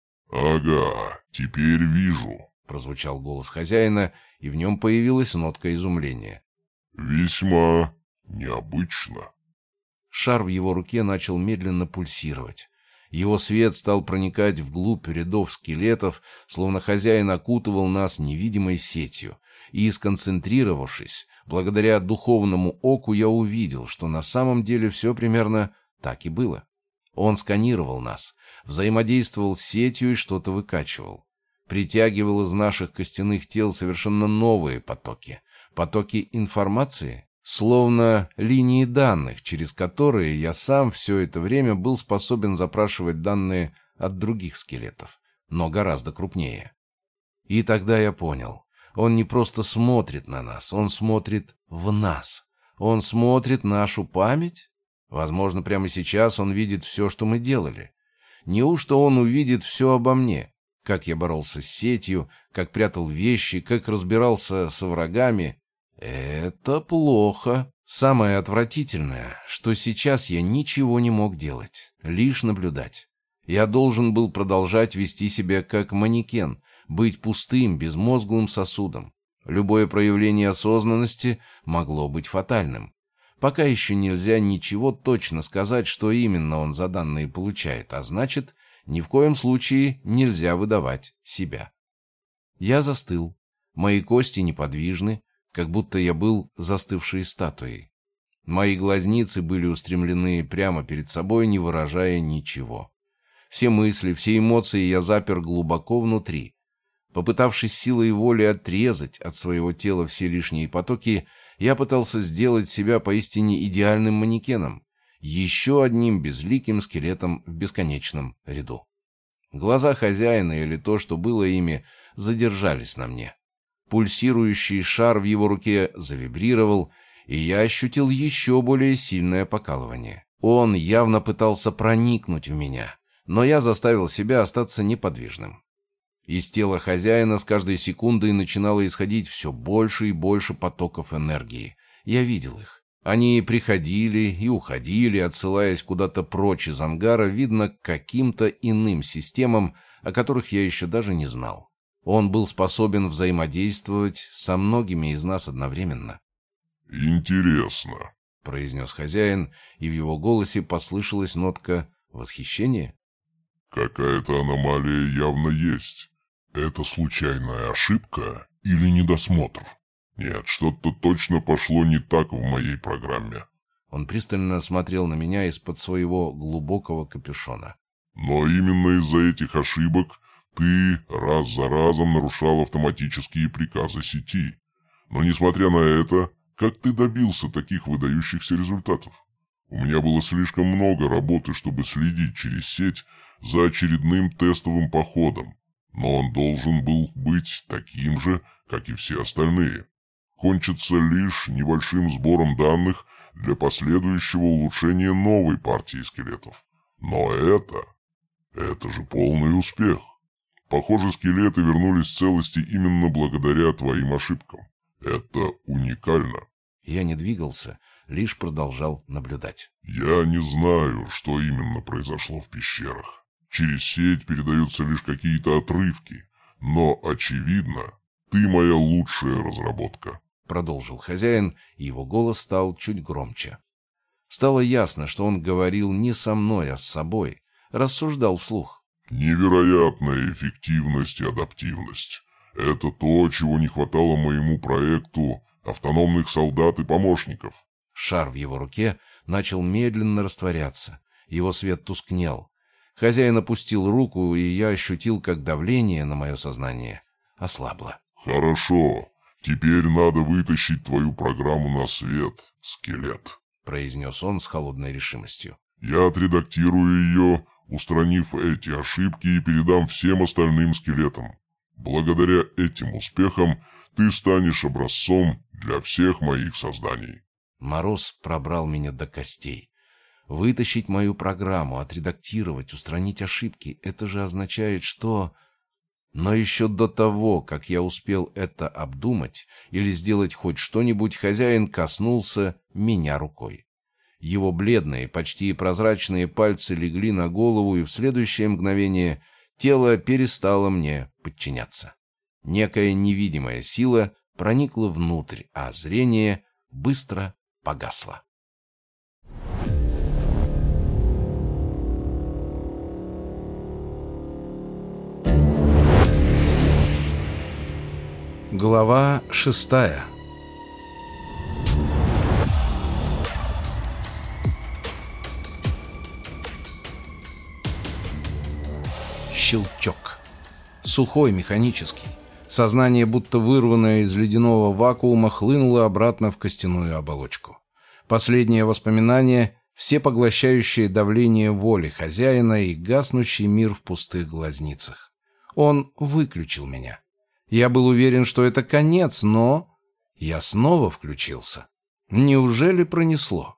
«Ага, теперь вижу», — прозвучал голос хозяина, и в нем появилась нотка изумления. «Весьма необычно». Шар в его руке начал медленно пульсировать. Его свет стал проникать вглубь рядов скелетов, словно хозяин окутывал нас невидимой сетью. И, сконцентрировавшись, благодаря духовному оку, я увидел, что на самом деле все примерно так и было. Он сканировал нас, взаимодействовал с сетью и что-то выкачивал. Притягивал из наших костяных тел совершенно новые потоки. Потоки информации, словно линии данных, через которые я сам все это время был способен запрашивать данные от других скелетов, но гораздо крупнее. И тогда я понял, он не просто смотрит на нас, он смотрит в нас. Он смотрит нашу память? Возможно, прямо сейчас он видит все, что мы делали. Неужто он увидит все обо мне? Как я боролся с сетью, как прятал вещи, как разбирался со врагами. Это плохо. Самое отвратительное, что сейчас я ничего не мог делать, лишь наблюдать. Я должен был продолжать вести себя как манекен, быть пустым, безмозглым сосудом. Любое проявление осознанности могло быть фатальным. Пока еще нельзя ничего точно сказать, что именно он за данные получает, а значит, ни в коем случае нельзя выдавать себя. Я застыл. Мои кости неподвижны, как будто я был застывшей статуей. Мои глазницы были устремлены прямо перед собой, не выражая ничего. Все мысли, все эмоции я запер глубоко внутри. Попытавшись силой воли отрезать от своего тела все лишние потоки, я пытался сделать себя поистине идеальным манекеном, еще одним безликим скелетом в бесконечном ряду. Глаза хозяина или то, что было ими, задержались на мне. Пульсирующий шар в его руке завибрировал, и я ощутил еще более сильное покалывание. Он явно пытался проникнуть в меня, но я заставил себя остаться неподвижным. Из тела хозяина с каждой секундой начинало исходить все больше и больше потоков энергии. Я видел их. Они приходили и уходили, отсылаясь куда-то прочь из ангара, видно, к каким-то иным системам, о которых я еще даже не знал. Он был способен взаимодействовать со многими из нас одновременно. «Интересно», — произнес хозяин, и в его голосе послышалась нотка восхищения. «Какая-то аномалия явно есть. Это случайная ошибка или недосмотр? Нет, что-то точно пошло не так в моей программе». Он пристально смотрел на меня из-под своего глубокого капюшона. Но именно из-за этих ошибок ты раз за разом нарушал автоматические приказы сети. Но несмотря на это, как ты добился таких выдающихся результатов? У меня было слишком много работы, чтобы следить через сеть за очередным тестовым походом, но он должен был быть таким же, как и все остальные. Кончится лишь небольшим сбором данных для последующего улучшения новой партии скелетов. Но это же полный успех. Похоже, скелеты вернулись в целости именно благодаря твоим ошибкам. Это уникально. Я не двигался, лишь продолжал наблюдать. Я не знаю, что именно произошло в пещерах. Через сеть передаются лишь какие-то отрывки, но, очевидно, ты моя лучшая разработка. Продолжил хозяин, и его голос стал чуть громче. Стало ясно, что он говорил не со мной, а с собой, рассуждал вслух. Невероятная эффективность и адаптивность. Это то, чего не хватало моему проекту автономных солдат и помощников. Шар в его руке начал медленно растворяться. Его свет тускнел. Хозяин опустил руку, и я ощутил, как давление на мое сознание ослабло. «Хорошо. Теперь надо вытащить твою программу на свет, скелет», — произнес он с холодной решимостью. «Я отредактирую ее, устранив эти ошибки, и передам всем остальным скелетам. Благодаря этим успехам ты станешь образцом для всех моих созданий». Мороз пробрал меня до костей. Вытащить мою программу, отредактировать, устранить ошибки — это же означает, что... Но еще до того, как я успел это обдумать или сделать хоть что-нибудь, хозяин коснулся меня рукой. Его бледные, почти прозрачные пальцы легли на голову, и в следующее мгновение тело перестало мне подчиняться. Некая невидимая сила проникла внутрь, а зрение быстро погасло. Глава 6. Щелчок. Сухой, механический. Сознание, будто вырванное из ледяного вакуума, хлынуло обратно в костяную оболочку. Последнее воспоминание — всепоглощающее давление воли хозяина и гаснущий мир в пустых глазницах. Он выключил меня. Я был уверен, что это конец, но... Я снова включился. Неужели пронесло?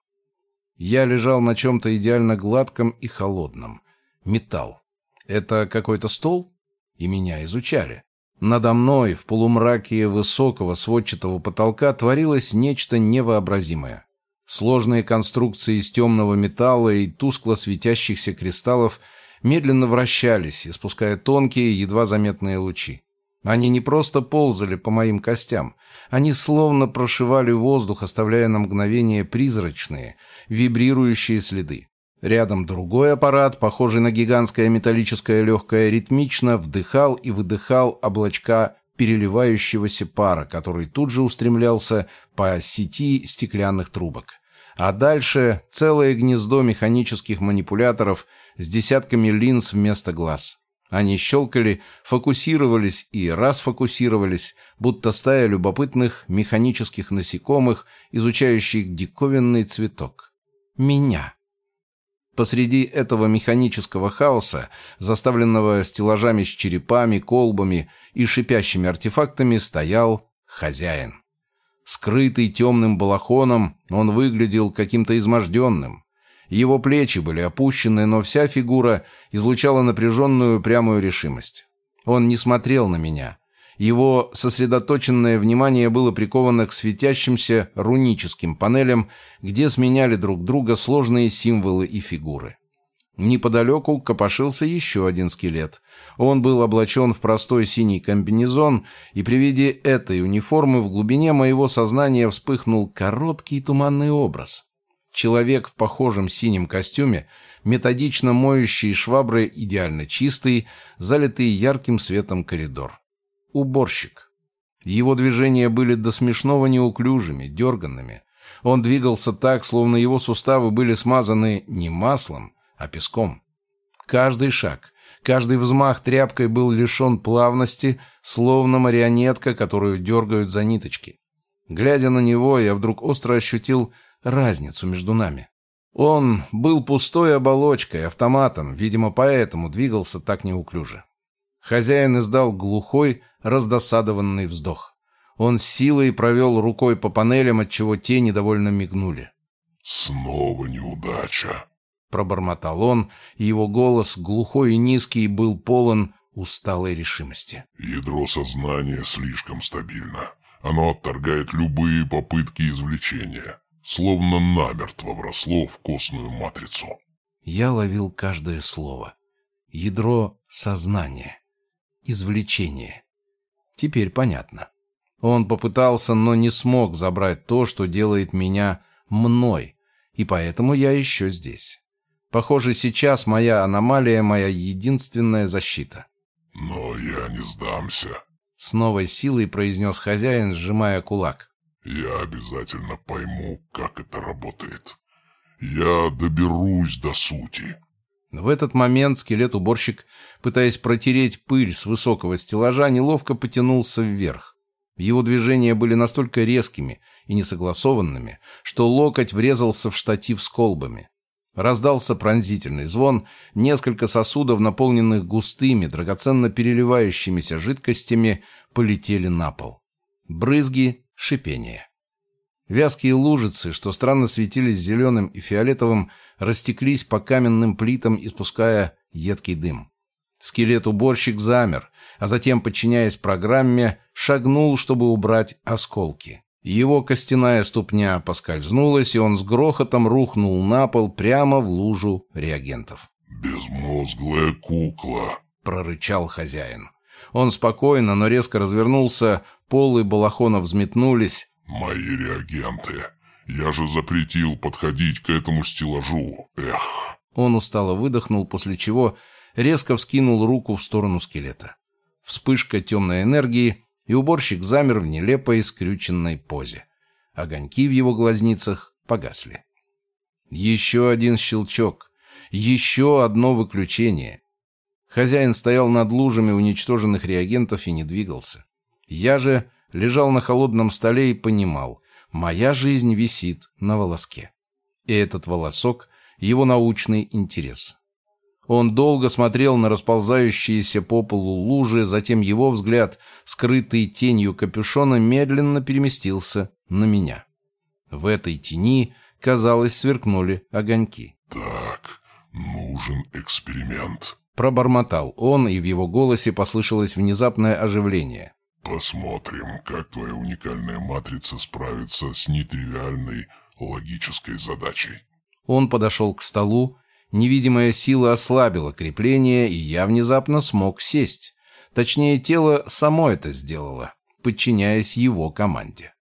Я лежал на чем-то идеально гладком и холодном. Металл. Это какой-то стол? И меня изучали. Надо мной, в полумраке высокого сводчатого потолка, творилось нечто невообразимое. Сложные конструкции из темного металла и тускло светящихся кристаллов медленно вращались, испуская тонкие, едва заметные лучи. Они не просто ползали по моим костям, они словно прошивали воздух, оставляя на мгновение призрачные, вибрирующие следы. Рядом другой аппарат, похожий на гигантское металлическое легкое, ритмично вдыхал и выдыхал облачка переливающегося пара, который тут же устремлялся по сети стеклянных трубок. А дальше целое гнездо механических манипуляторов с десятками линз вместо глаз. Они щелкали, фокусировались и расфокусировались, будто стая любопытных механических насекомых, изучающих диковинный цветок. Меня. Посреди этого механического хаоса, заставленного стеллажами с черепами, колбами и шипящими артефактами, стоял хозяин. Скрытый темным балахоном, он выглядел каким-то изможденным. Его плечи были опущены, но вся фигура излучала напряженную прямую решимость. Он не смотрел на меня. Его сосредоточенное внимание было приковано к светящимся руническим панелям, где сменяли друг друга сложные символы и фигуры. Неподалеку копошился еще один скелет. Он был облачен в простой синий комбинезон, и при виде этой униформы в глубине моего сознания вспыхнул короткий туманный образ. Человек в похожем синем костюме, методично моющий шваброй идеально чистый, залитый ярким светом коридор. Уборщик. Его движения были до смешного неуклюжими, дерганными. Он двигался так, словно его суставы были смазаны не маслом, а песком. Каждый шаг, каждый взмах тряпкой был лишен плавности, словно марионетка, которую дергают за ниточки. Глядя на него, я вдруг остро ощутил разницу между нами. Он был пустой оболочкой, автоматом, видимо, поэтому двигался так неуклюже. Хозяин издал глухой, раздосадованный вздох. Он с силой провел рукой по панелям, отчего те недовольно мигнули. «Снова неудача», — пробормотал он, и его голос, глухой и низкий, был полон усталой решимости. «Ядро сознания слишком стабильно. Оно отторгает любые попытки извлечения, словно намертво вросло в костную матрицу». Я ловил каждое слово. Ядро сознания. Извлечение. Теперь понятно. Он попытался, но не смог забрать то, что делает меня мной, и поэтому я еще здесь. Похоже, сейчас моя аномалия — моя единственная защита. «Но я не сдамся», — с новой силой произнес хозяин, сжимая кулак. «Я обязательно пойму, как это работает. Я доберусь до сути». В этот момент скелет-уборщик, пытаясь протереть пыль с высокого стеллажа, неловко потянулся вверх. Его движения были настолько резкими и несогласованными, что локоть врезался в штатив с колбами. Раздался пронзительный звон, несколько сосудов, наполненных густыми, драгоценно переливающимися жидкостями, полетели на пол. Брызги, шипение. Вязкие лужицы, что странно светились зеленым и фиолетовым, растеклись по каменным плитам, испуская едкий дым. Скелет-уборщик замер, а затем, подчиняясь программе, шагнул, чтобы убрать осколки. Его костяная ступня поскользнулась, и он с грохотом рухнул на пол прямо в лужу реагентов. «Безмозглая кукла», — прорычал хозяин. Он спокойно, но резко развернулся, полы балахона взметнулись. «Мои реагенты. Я же запретил подходить к этому стеллажу. Эх». Он устало выдохнул, после чего резко вскинул руку в сторону скелета. Вспышка темной энергии, и уборщик замер в нелепой скрюченной позе. Огоньки в его глазницах погасли. Еще один щелчок. Еще одно выключение. Хозяин стоял над лужами уничтоженных реагентов и не двигался. Я же лежал на холодном столе и понимал, моя жизнь висит на волоске. И этот волосок — его научный интерес. Он долго смотрел на расползающиеся по полу лужи, затем его взгляд, скрытый тенью капюшона, медленно переместился на меня. В этой тени, казалось, сверкнули огоньки. «Так, нужен эксперимент», — пробормотал он, и в его голосе послышалось внезапное оживление. «Посмотрим, как твоя уникальная матрица справится с нетривиальной логической задачей». Он подошел к столу. Невидимая сила ослабила крепление, и я внезапно смог сесть. Точнее, тело само это сделало, подчиняясь его команде.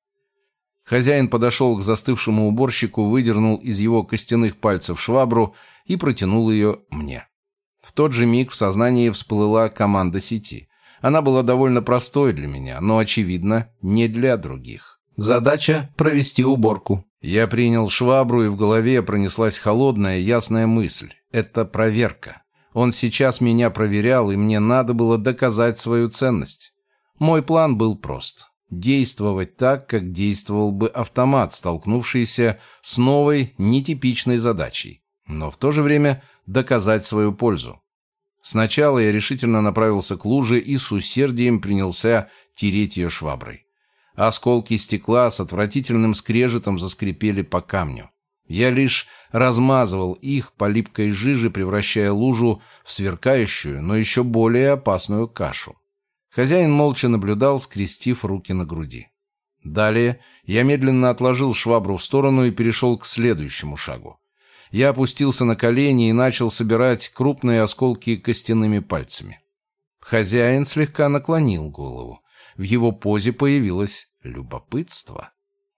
Хозяин подошел к застывшему уборщику, выдернул из его костяных пальцев швабру и протянул ее мне. В тот же миг в сознании всплыла команда сети. Она была довольно простой для меня, но, очевидно, не для других. Задача — провести уборку. Я принял швабру, и в голове пронеслась холодная, ясная мысль. Это проверка. Он сейчас меня проверял, и мне надо было доказать свою ценность. Мой план был прост. Действовать так, как действовал бы автомат, столкнувшийся с новой, нетипичной задачей. Но в то же время доказать свою пользу. Сначала я решительно направился к луже и с усердием принялся тереть ее шваброй. Осколки стекла с отвратительным скрежетом заскрипели по камню. Я лишь размазывал их по липкой жиже, превращая лужу в сверкающую, но еще более опасную кашу. Хозяин молча наблюдал, скрестив руки на груди. Далее я медленно отложил швабру в сторону и перешел к следующему шагу. Я опустился на колени и начал собирать крупные осколки костяными пальцами. Хозяин слегка наклонил голову. В его позе появилось любопытство.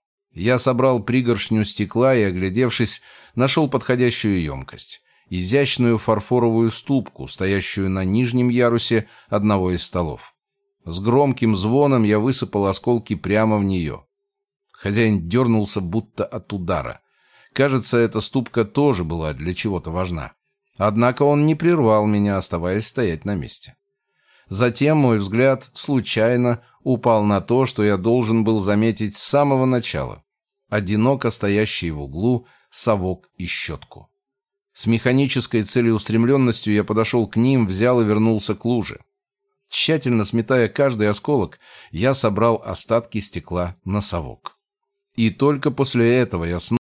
Я собрал пригоршню стекла и, оглядевшись, нашел подходящую емкость. Изящную фарфоровую ступку, стоящую на нижнем ярусе одного из столов. С громким звоном я высыпал осколки прямо в нее. Хозяин дернулся, будто от удара. Кажется, эта ступка тоже была для чего-то важна. Однако он не прервал меня, оставаясь стоять на месте. Затем мой взгляд случайно упал на то, что я должен был заметить с самого начала. Одиноко стоящий в углу совок и щетку. С механической целеустремленностью я подошел к ним, взял и вернулся к луже. Тщательно сметая каждый осколок, я собрал остатки стекла на совок. И только после этого я снова